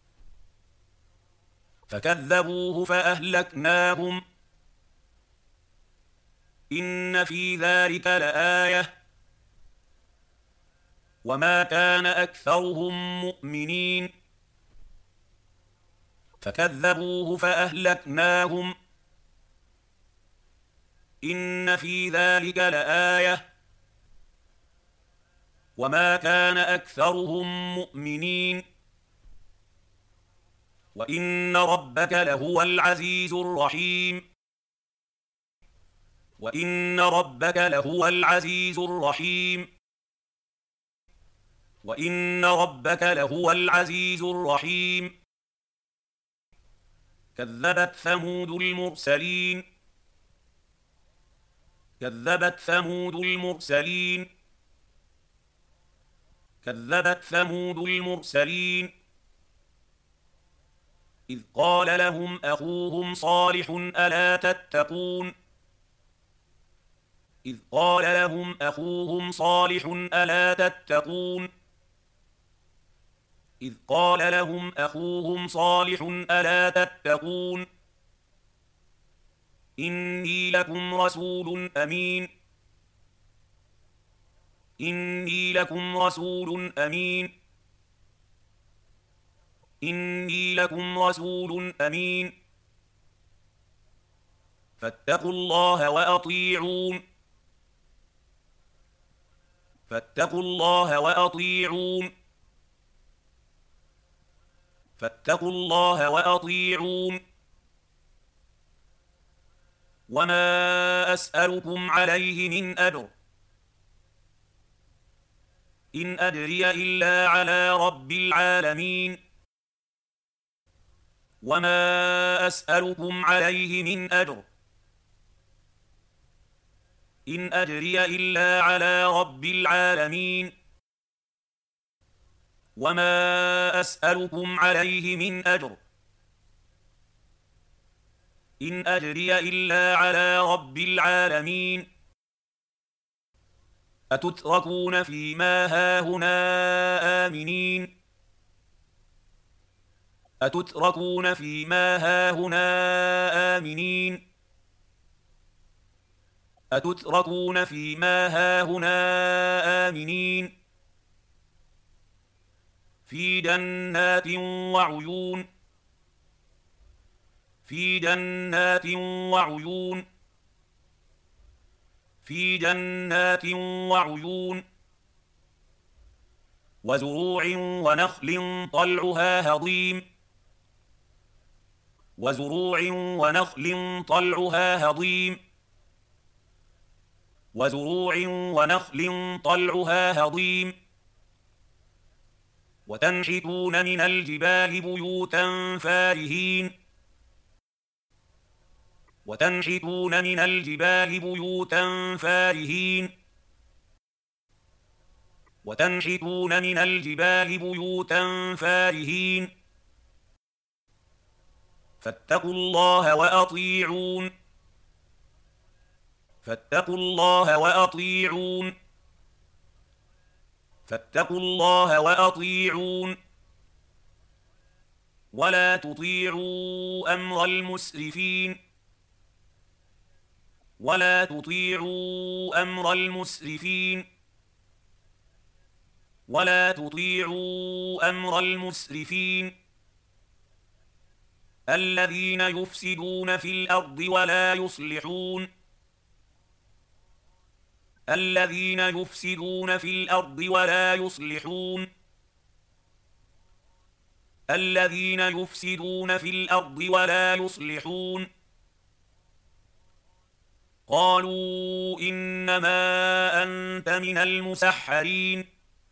فكذبوه فأهلكناهم إن في ذلك لآية وما كان أكثرهم مؤمنين فكذبوه فأهلكناهم إن في ذلك لآية وما كان أكثرهم مؤمنين وإن ربك لهو العزيز الرحيم وإن ربك لهو العزيز الرحيم وإن ربك لهو العزيز الرحيم كذبت ثمود المرسلين كذبت ثمود المرسلين كذبت ثمود المرسلين إذ قال لهم أخوهم صالح ألا تتقون إذ قال لهم أخوهم صالح ألا تتقون إذ قال لهم أخوهم صالح ألا تتقون إني لكم رسول أمين إني لكم رسول أمين إني لكم رسول أمين فاتقوا الله وأطيعون فاتقوا الله وأطيعون فاتقوا الله وأطيعون وما أسألكم عليه من أجر إن أجري إلا على رب العالمين وما أسألكم عليه من أجر إن أجري إلا على رب العالمين وما أسألكم عليه من أجر إن أجري إلا على رب العالمين أتتركون فيما هاهنا آمنين أتتركون فيما هاهنا آمنين أتتركون فيما هاهنا آمنين في جنات وعيون في جنات وعيون في جنات وعيون وزروع ونخل طلعها هضيم وزروع ونخل طلعها هضيم وزروع ونخل طلعها هضيم وتنحتون من الجبال بيوتا فارهين وتنحتون من الجبال بيوتا فارهين وتنحتون من الجبال بيوتا فارهين فاتقوا الله وأطيعون فاتقوا الله وأطيعون فاتقوا الله وأطيعون ولا تطيعوا أمر المسرفين ولا تطيعوا أمر المسرفين ولا تطيعوا أمر المسرفين الذين يفسدون في الأرض ولا يصلحون الذين يفسدون في الأرض ولا يصلحون الذين يفسدون في الأرض ولا يصلحون قالوا إنما أنت من المسحرين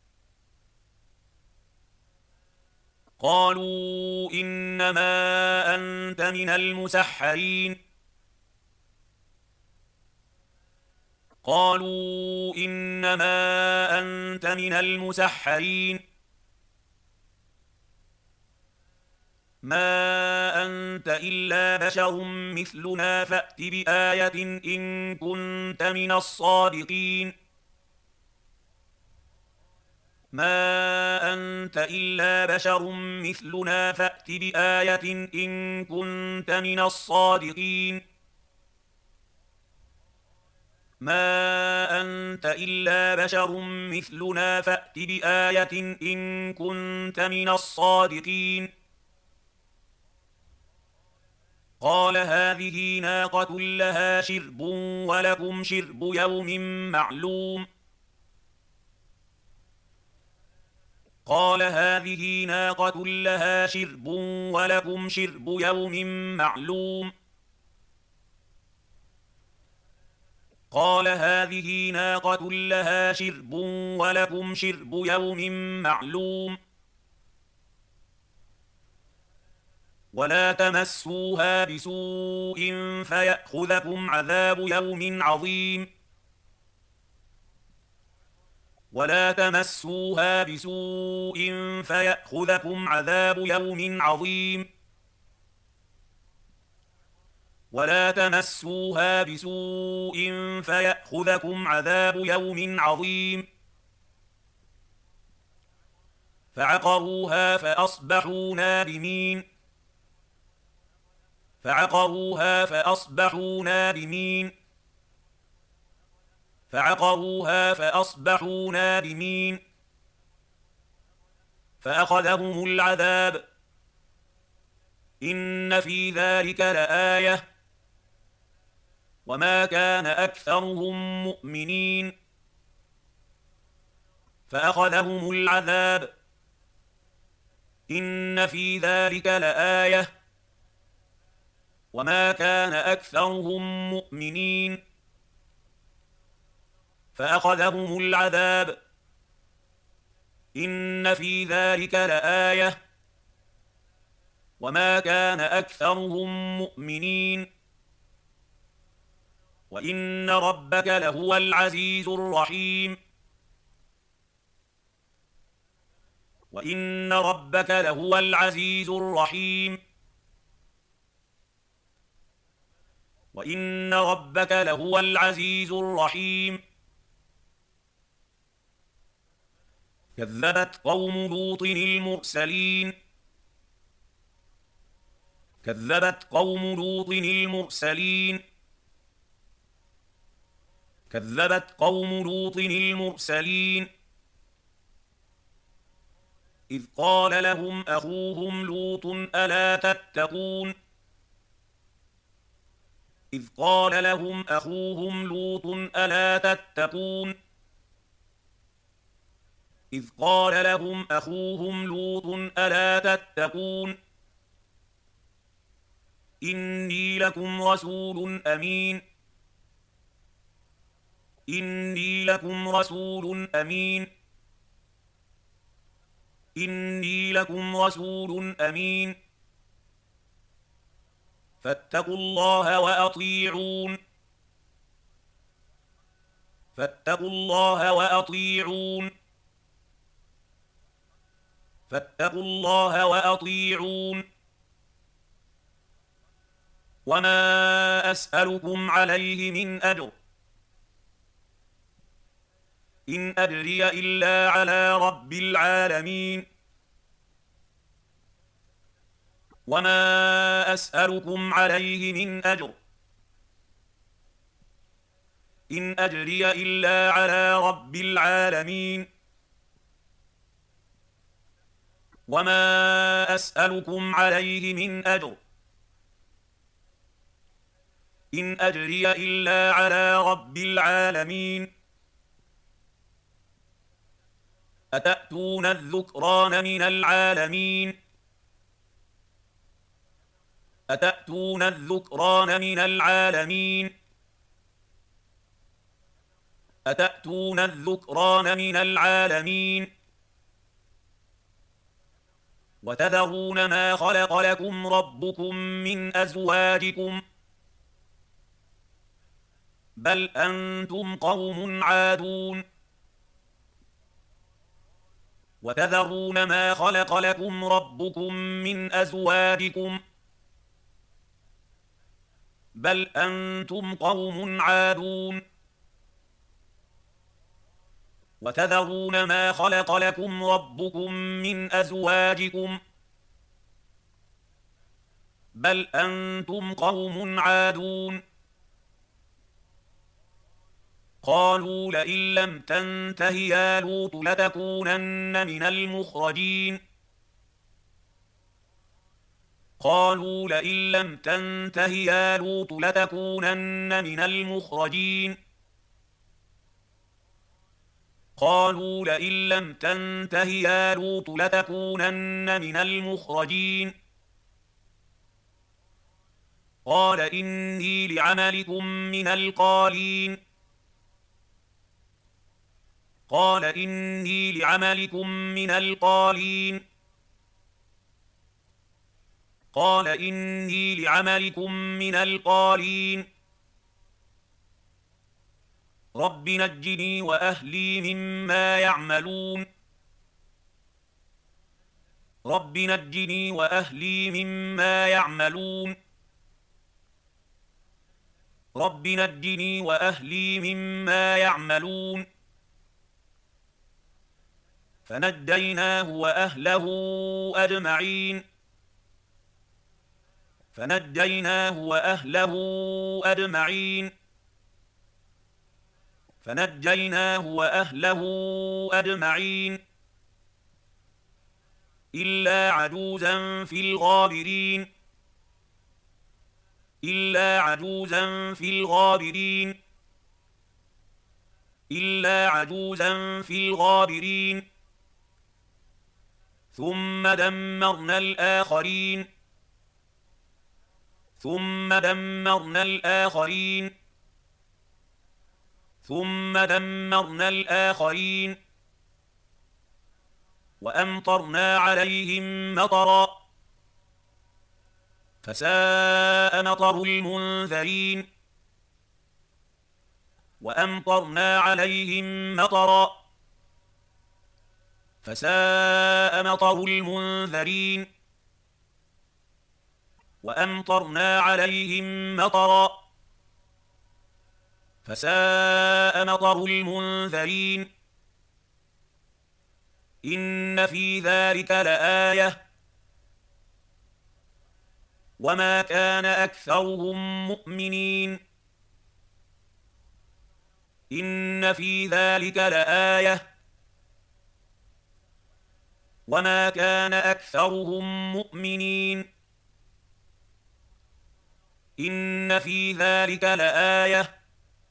قالوا إنما أنت من المسحرين قالوا إنما أنت من المسحرين ما أنت إلا بشر مثلنا فأت بآية إن كنت من الصادقين ما أنت إلا بشر مثلنا فأت بآية إن كنت من الصادقين ما أنت إلا بشر مثلنا فأت بآية إن كنت من الصادقين قال هذه ناقة لها شرب ولكم شرب يوم معلوم قال هذه ناقة لها شرب ولكم شرب يوم معلوم قال هذه ناقة لها شرب ولكم شرب يوم معلوم ولا تمسوها بسوء فيأخذكم عذاب يوم عظيم ولا تمسوها بسوء فيأخذكم عذاب يوم عظيم ولا تمسوها بسوء فيأخذكم عذاب يوم عظيم فعقروها فأصبحوا نادمين فعقروها فأصبحوا نادمين فعقروها فأصبحوا نادمين فأخذهم العذاب إن في ذلك لآية وما كان أكثرهم مؤمنين فأخذهم العذاب إن في ذلك لآية وما كان أكثرهم مؤمنين فأخذهم العذاب إن في ذلك لآية وما كان أكثرهم مؤمنين وإن ربك لهو العزيز الرحيم وإن ربك لهو العزيز الرحيم وإن ربك لهو العزيز الرحيم كذبت قوم لوط المرسلين كذبت قوم لوط المرسلين كذبت قوم لوط المرسلين إذ قال لهم أخوهم لوط ألا تتقون إذ قال لهم أخوهم لوط ألا تتقون إذ قال لهم أخوهم لوط ألا تتقون إني لكم رسول أمين إني لكم رسول أمين إني لكم رسول أمين فاتقوا الله وأطيعون فاتقوا الله وأطيعون فاتقوا الله وأطيعون وما أسألكم عليه من أجر إن أجري إلا على رب العالمين وما أسألكم عليه من أجر إن أجري إلا على رب العالمين وما أسألكم عليه من أجر إن أجري إلا على رب العالمين أتأتون الذكران من العالمين أتأتون الذكران من العالمين أتأتون الذكران من العالمين وتذرون ما خلق لكم ربكم من أزواجكم بل أنتم قوم عادون وتذرون ما خلق لكم ربكم من أزواجكم بل أنتم قوم عادون وتذرون ما خلق لكم ربكم من أزواجكم بل أنتم قوم عادون قالوا لئن لم تنته يا لوط لتكونن من المخرجين قالوا لئن لم تنته يا لوط لتكونن من المخرجين قالوا لئن لم تنته يا لوط لتكونن من المخرجين قال إني لعملكم من القالين قال إني لعملكم من القالين قال إني لعملكم من القالين رب نجني وأهلي مما يعملون رب نجني وأهلي مما يعملون رب نجني وأهلي مما يعملون فنجيناه وأهله أجمعين فنجيناه وأهله أجمعين فنجيناه وأهله أجمعين إلا عجوزا في الغابرين إلا عجوزا في الغابرين إلا عجوزا في الغابرين ثم دمرنا الآخرين ثم دمرنا الآخرين ثم دمرنا الآخرين وأمطرنا عليهم مطرا فساء مطر المنذرين وأمطرنا عليهم مطرا فساء مطر المنذرين وأمطرنا عليهم مطرا فساء مطر المنذرين إن في ذلك لآية وما كان أكثرهم مؤمنين إن في ذلك لآية وما كان أكثرهم مؤمنين إن في ذلك لآية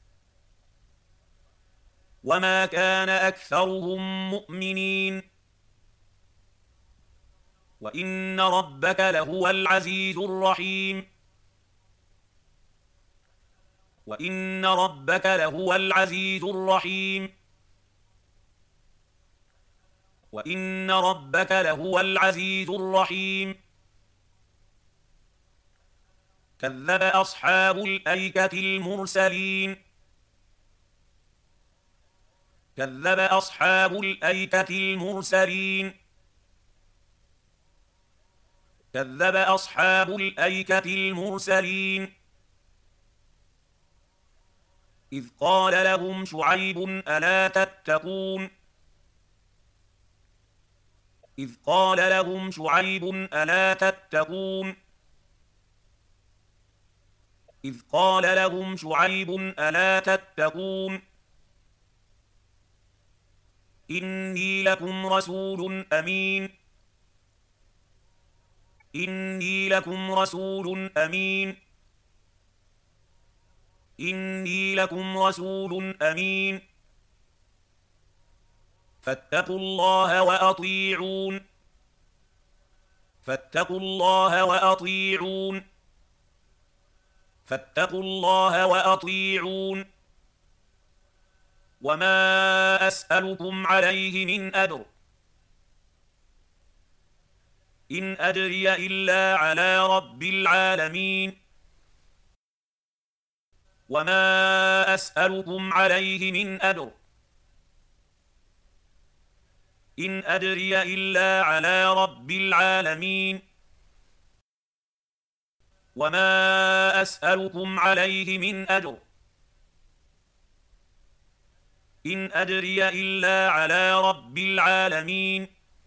وما كان أكثرهم مؤمنين وإن ربك لهو العزيز الرحيم وإن ربك لهو العزيز الرحيم وإن ربك لهو العزيز الرحيم كذب أصحاب الأيكة المرسلين كذب أصحاب الأيكة المرسلين كذب أصحاب الأيكة المرسلين إذ قال لهم شعيب ألا تتقون إذ قال لهم شعيب ألا تتقون إذ قال لهم شعيب ألا تتقون إني لكم رسول أمين إني لكم رسول أمين إني لكم رسول أمين فاتقوا الله وأطيعون فاتقوا الله وأطيعون فاتقوا الله وأطيعون وما أسألكم عليه من أجر إن أجري إلا على رب العالمين وما أسألكم عليه من أجر إن أجري إلا على رب العالمين وما أسألكم عليه من أجر إن أجري إلا على رب العالمين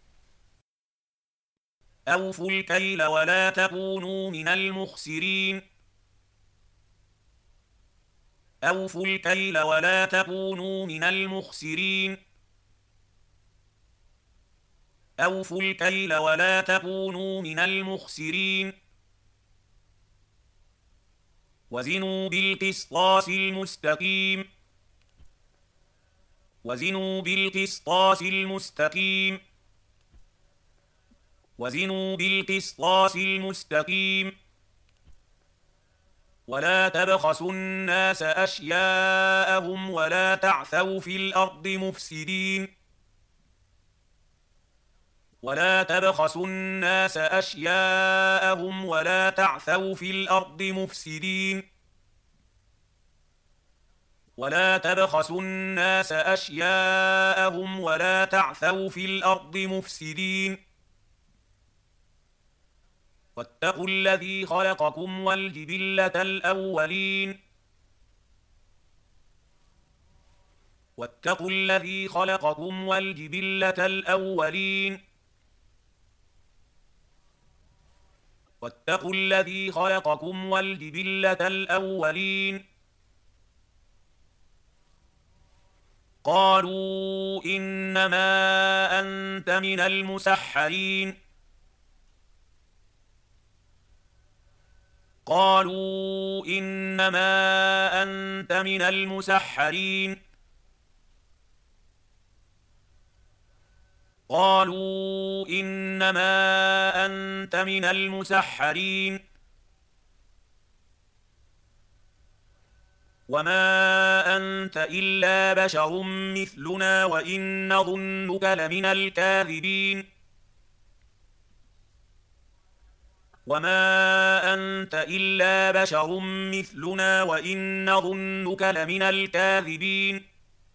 أوفوا الكيل ولا تكونوا من المخسرين أوفوا الكيل ولا تكونوا من المخسرين أوفوا الكيل ولا تكونوا من المخسرين وزنوا بالقسطاس المستقيم وزنوا بالقسطاس المستقيم وزنوا بالقسطاس المستقيم ولا تبخسوا الناس أشياءهم ولا تعثوا في الأرض مفسدين ولا تبخسوا الناس أشياءهم ولا تعثوا في الأرض مفسدين ولا تبخسوا الناس أشياءهم ولا تعثوا في الأرض مفسدين واتقوا الذي خلقكم والجبلة الأولين واتقوا الذي خلقكم والجبلة الأولين واتقوا الذي خلقكم والجبلة الأولين قالوا إنما أنت من المسحرين قالوا إنما أنت من المسحرين قالوا إنما أنت من المسحرين وما أنت إلا بشر مثلنا وإن نظنك لمن الكاذبين وما أنت إلا بشر مثلنا وإن نظنك لمن الكاذبين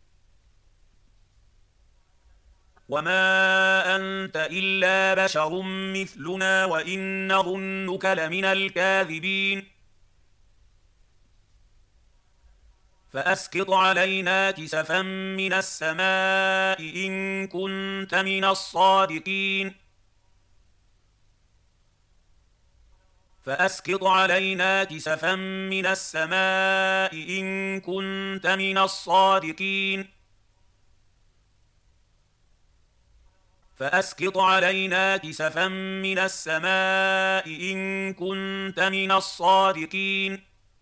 وما أنت إلا بشر مثلنا وإن نظنك لمن الكاذبين فأسقط علينا كسفا من السماء إن كنت من الصادقين فأسقط علينا كسفا من السماء إن كنت من الصادقين فأسقط علينا كسفا من السماء إن كنت من الصادقين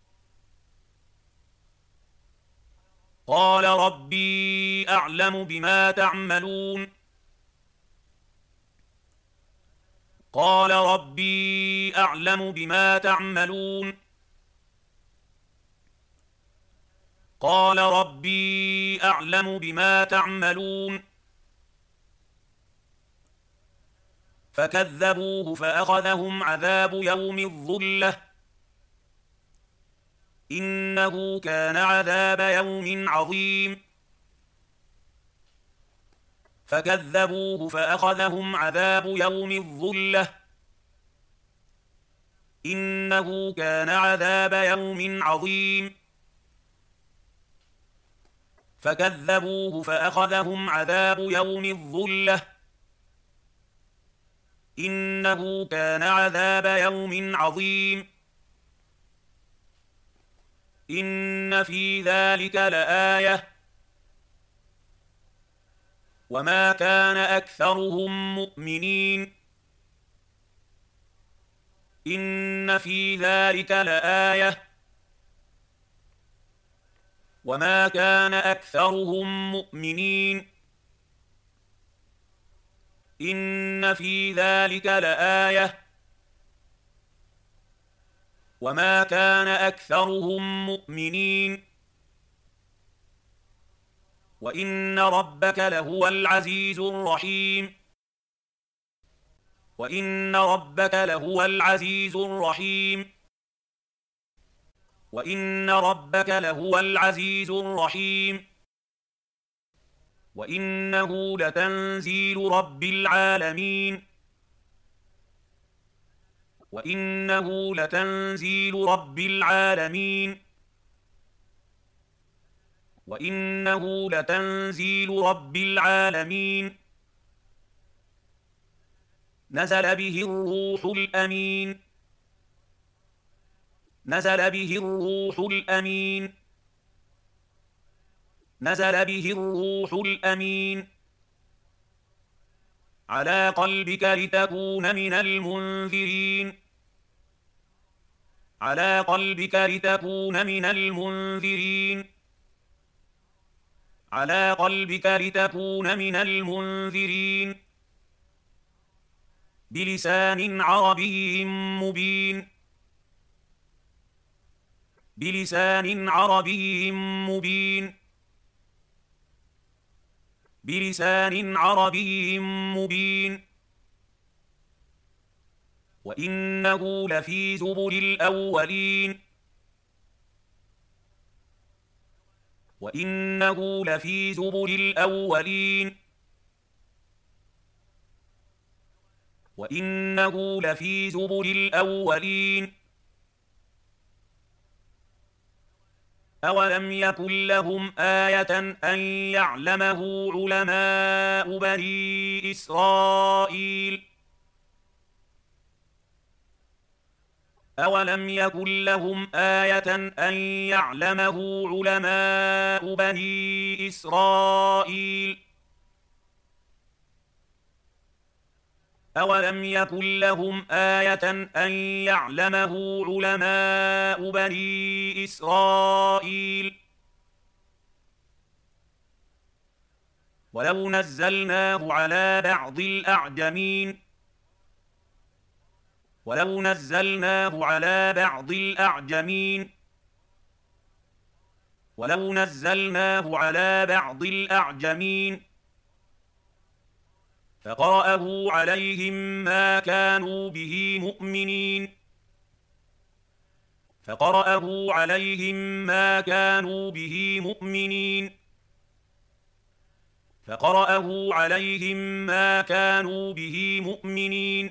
قال ربي أعلم بما تعملون قال ربي أعلم بما تعملون قال ربي أعلم بما تعملون فكذبوه فأخذهم عذاب يوم الظلة إنه كان عذاب يوم عظيم فكذبوه فأخذهم عذاب يوم الظلة إنه كان عذاب يوم عظيم فكذبوه فأخذهم عذاب يوم الظلة إنه كان عذاب يوم عظيم إن في ذلك لآية وما كان أكثرهم مؤمنين إن في ذلك لآية وما كان أكثرهم مؤمنين إن في ذلك لآية وما كان أكثرهم مؤمنين وإن ربك لهو العزيز الرحيم وإن ربك لهو العزيز الرحيم وإن ربك لهو العزيز الرحيم وإنه لتنزيل رب العالمين وإنه لتنزيل رب العالمين وإنه لتنزيل رب العالمين نزل به الروح الأمين نزل به الروح الأمين نزل به الروح الأمين على قلبك لتكون من المنذرين على قلبك لتكون من المنذرين على قلبك لتكون من المنذرين بلسان عربي مبين بلسان عربي مبين بلسان عربي مبين وإنه لفي زبر الأولين وإنه لفي زبر الأولين وإنه لفي زبر الأولين أولم يكن لهم آية أن يعلمه علماء بني إسرائيل أولم يكن لهم آية أن يعلمه علماء بني إسرائيل أولم يكن لهم آية أن يعلمه علماء بني إسرائيل ولو نزلناه على بعض الأعجمين ولو نزلناه على بعض الأعجمين ولو نزلناه على بعض الأعجمين فقرأه عليهم ما كانوا به مؤمنين فقرأه عليهم ما كانوا به مؤمنين فقرأه عليهم ما كانوا به مؤمنين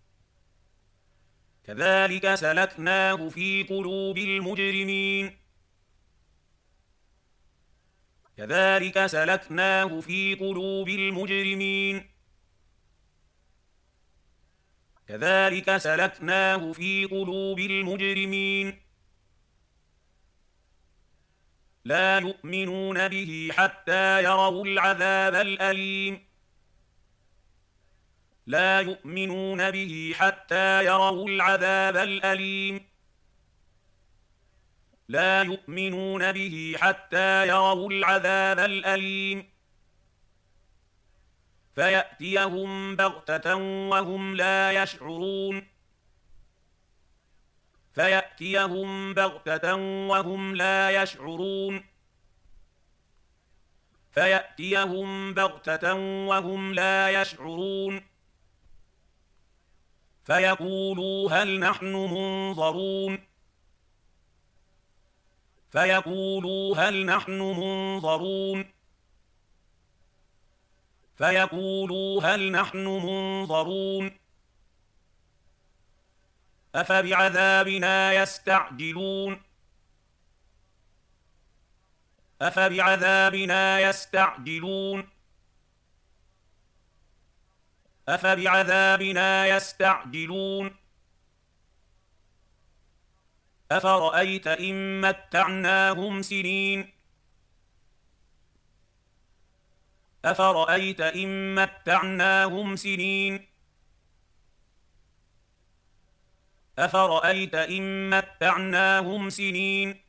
كذلك سلكناه في قلوب المجرمين كذلك سلكناه في قلوب المجرمين كذلك سلكناه في قلوب المجرمين لا يؤمنون به حتى يروا العذاب الأليم لا يؤمنون به حتى يروا العذاب الأليم لا يؤمنون به حتى يروا العذاب الأليم فيأتيهم بغتة وهم لا يشعرون فيأتيهم بغتة وهم لا يشعرون فيأتيهم بغتة وهم لا يشعرون فيقولوا هل نحن منظرون فيقولوا هل نحن منظرون فيقولوا هل نحن منظرون أفبعذابنا يستعجلون أفبعذابنا يستعجلون أفبعذابنا يستعجلون أفرأيت إن متعناهم سنين أفرأيت إن متعناهم سنين أفرأيت إن متعناهم سنين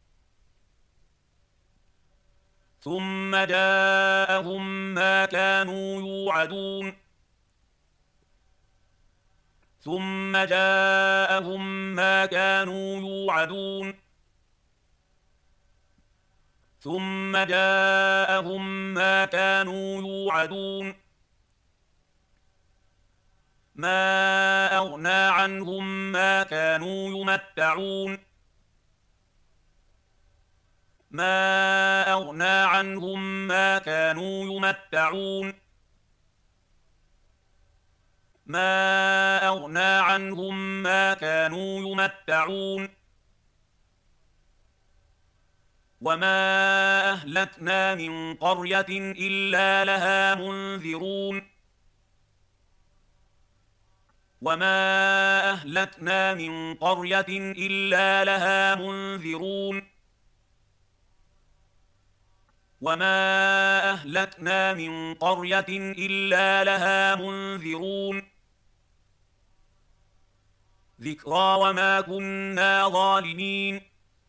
ثم جاءهم ما كانوا يوعدون ثم جاءهم ما كانوا يوعدون ثم جاءهم ما كانوا يوعدون ما أغنى عنهم ما كانوا يمتعون ما أغنى عنهم ما كانوا يمتعون ما أغنى عنهم ما كانوا يمتعون وما أهلكنا من قرية إلا لها منذرون وما أهلكنا من قرية إلا لها منذرون وما أهلكنا من قرية إلا لها منذرون ذكرى وما كنا ظالمين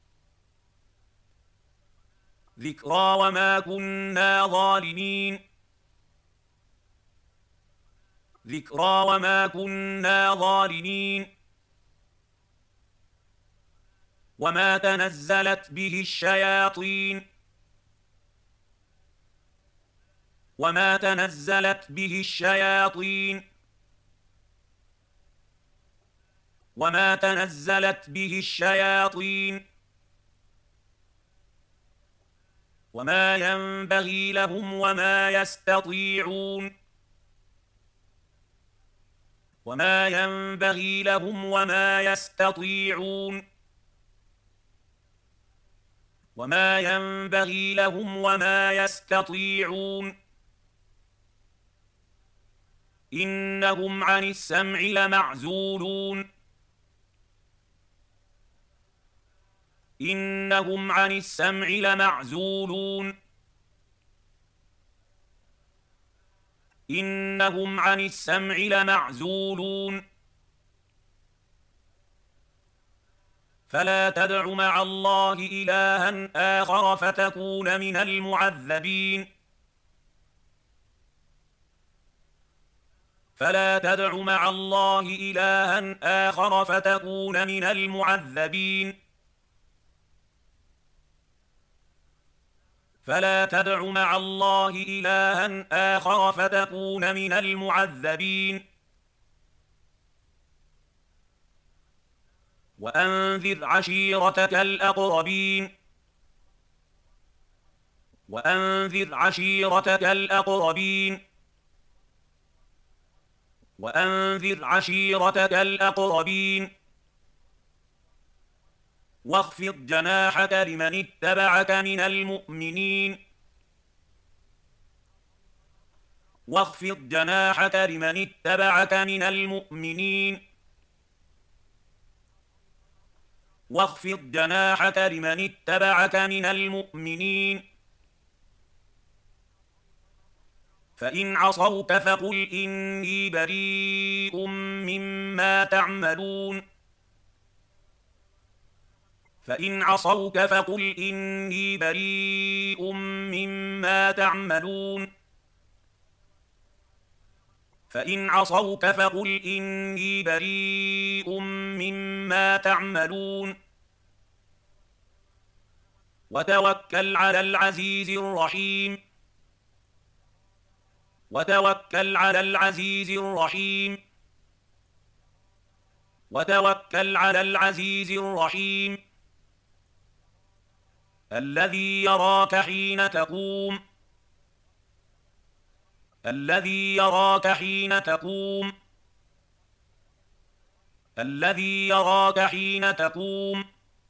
ذكرى وما كنا ظالمين ذكرى وما كنا ظالمين وما تنزلت به الشياطين وما تنزلت به الشياطين وما تنزلت به الشياطين وما ينبغي لهم وما يستطيعون وما ينبغي لهم وما يستطيعون وما ينبغي لهم وما يستطيعون إنهم عن السمع لمعزولون إنهم عن السمع لمعزولون إنهم عن السمع لمعزولون فلا تدع مع الله إلها آخر فتكون من المعذبين فلا تدع مع الله إلها آخر فتكون من المعذبين فلا تدع مع الله إلها آخر فتكون من المعذبين وأنذر عشيرتك الأقربين وأنذر عشيرتك الأقربين وأنذر عشيرتك الأقربين واخفض جناحك لمن اتبعك من المؤمنين واخفض جناحك لمن اتبعك من المؤمنين واخفض جناحك لمن اتبعك من المؤمنين فإن عصوك فقل إني بريء مما تعملون فإن عصوك فقل إني بريء مما تعملون فإن عصوك فقل إني بريء مما تعملون وتوكل على العزيز الرحيم وتوكل على العزيز الرحيم وتوكل على العزيز الرحيم الذي يراك حين تقوم الذي يراك حين تقوم الذي يراك حين تقوم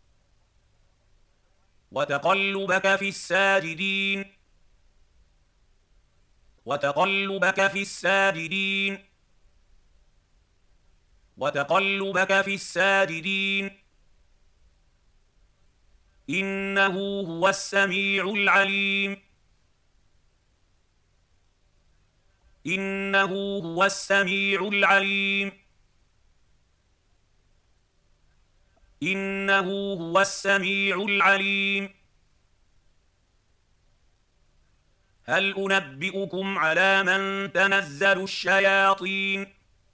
وتقلبك في الساجدين وتقلبك في الساجدين وتقلبك في الساجدين إنه هو السميع العليم إنه هو السميع العليم إنه هو السميع العليم هل أنبئكم على من تنزل الشياطين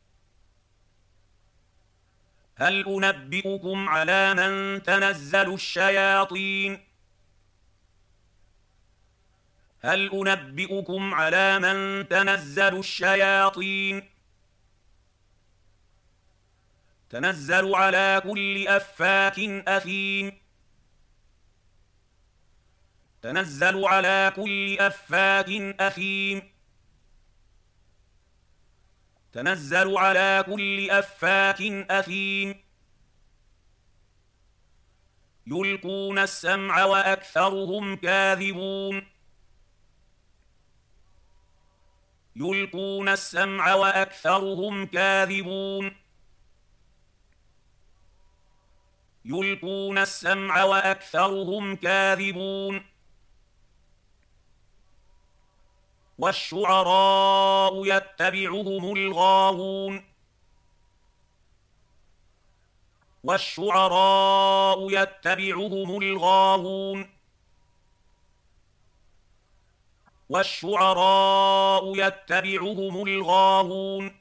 هل أنبئكم على من تنزل الشياطين هل أنبئكم على من تنزل الشياطين تنزل على كل أفاك أثيم تنزل على كل أفاك أثيم تنزل على كل أفاك أثيم يلقون السمع وأكثرهم كاذبون يلقون السمع وأكثرهم كاذبون يلقون السمع وأكثرهم كاذبون والشعراء يتبعهم الغاوون والشعراء يتبعهم الغاوون والشعراء يتبعهم الغاوون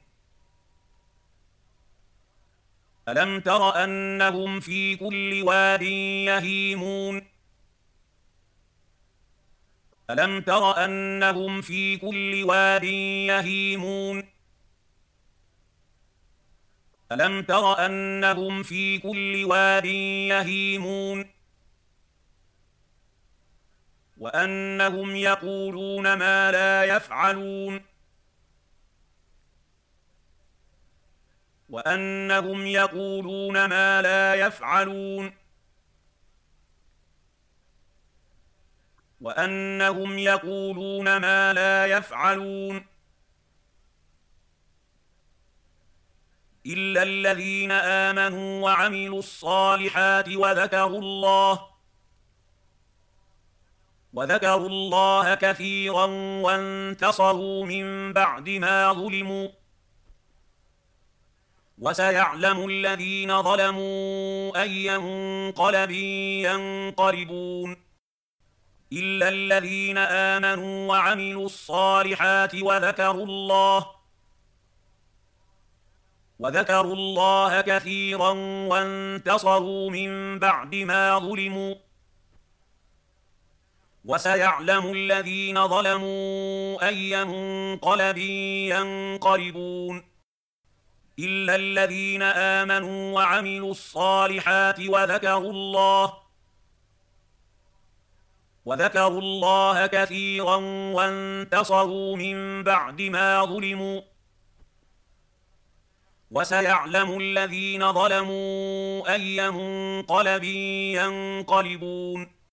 ألم تر أنهم في كل واد يهيمون ألم تر أنهم في كل واد يهيمون ألم تر أنهم في كل واد يهيمون وأنهم يقولون ما لا يفعلون وأنهم يقولون ما لا يفعلون وأنهم يقولون ما لا يفعلون إلا الذين آمنوا وعملوا الصالحات وذكروا الله كثيرا وانتصروا من بعد ما ظلموا وسيعلم الذين ظلموا أي منقلب ينقلبون إلا الذين آمنوا وعملوا الصالحات وذكروا الله كثيرا وانتصروا من بعد ما ظلموا وسيعلم الذين ظلموا أي منقلب ينقلبون إلا الذين آمنوا وعملوا الصالحات وذكروا الله كثيرا وانتصروا من بعد ما ظلموا وسيعلم الذين ظلموا أي منقلب ينقلبون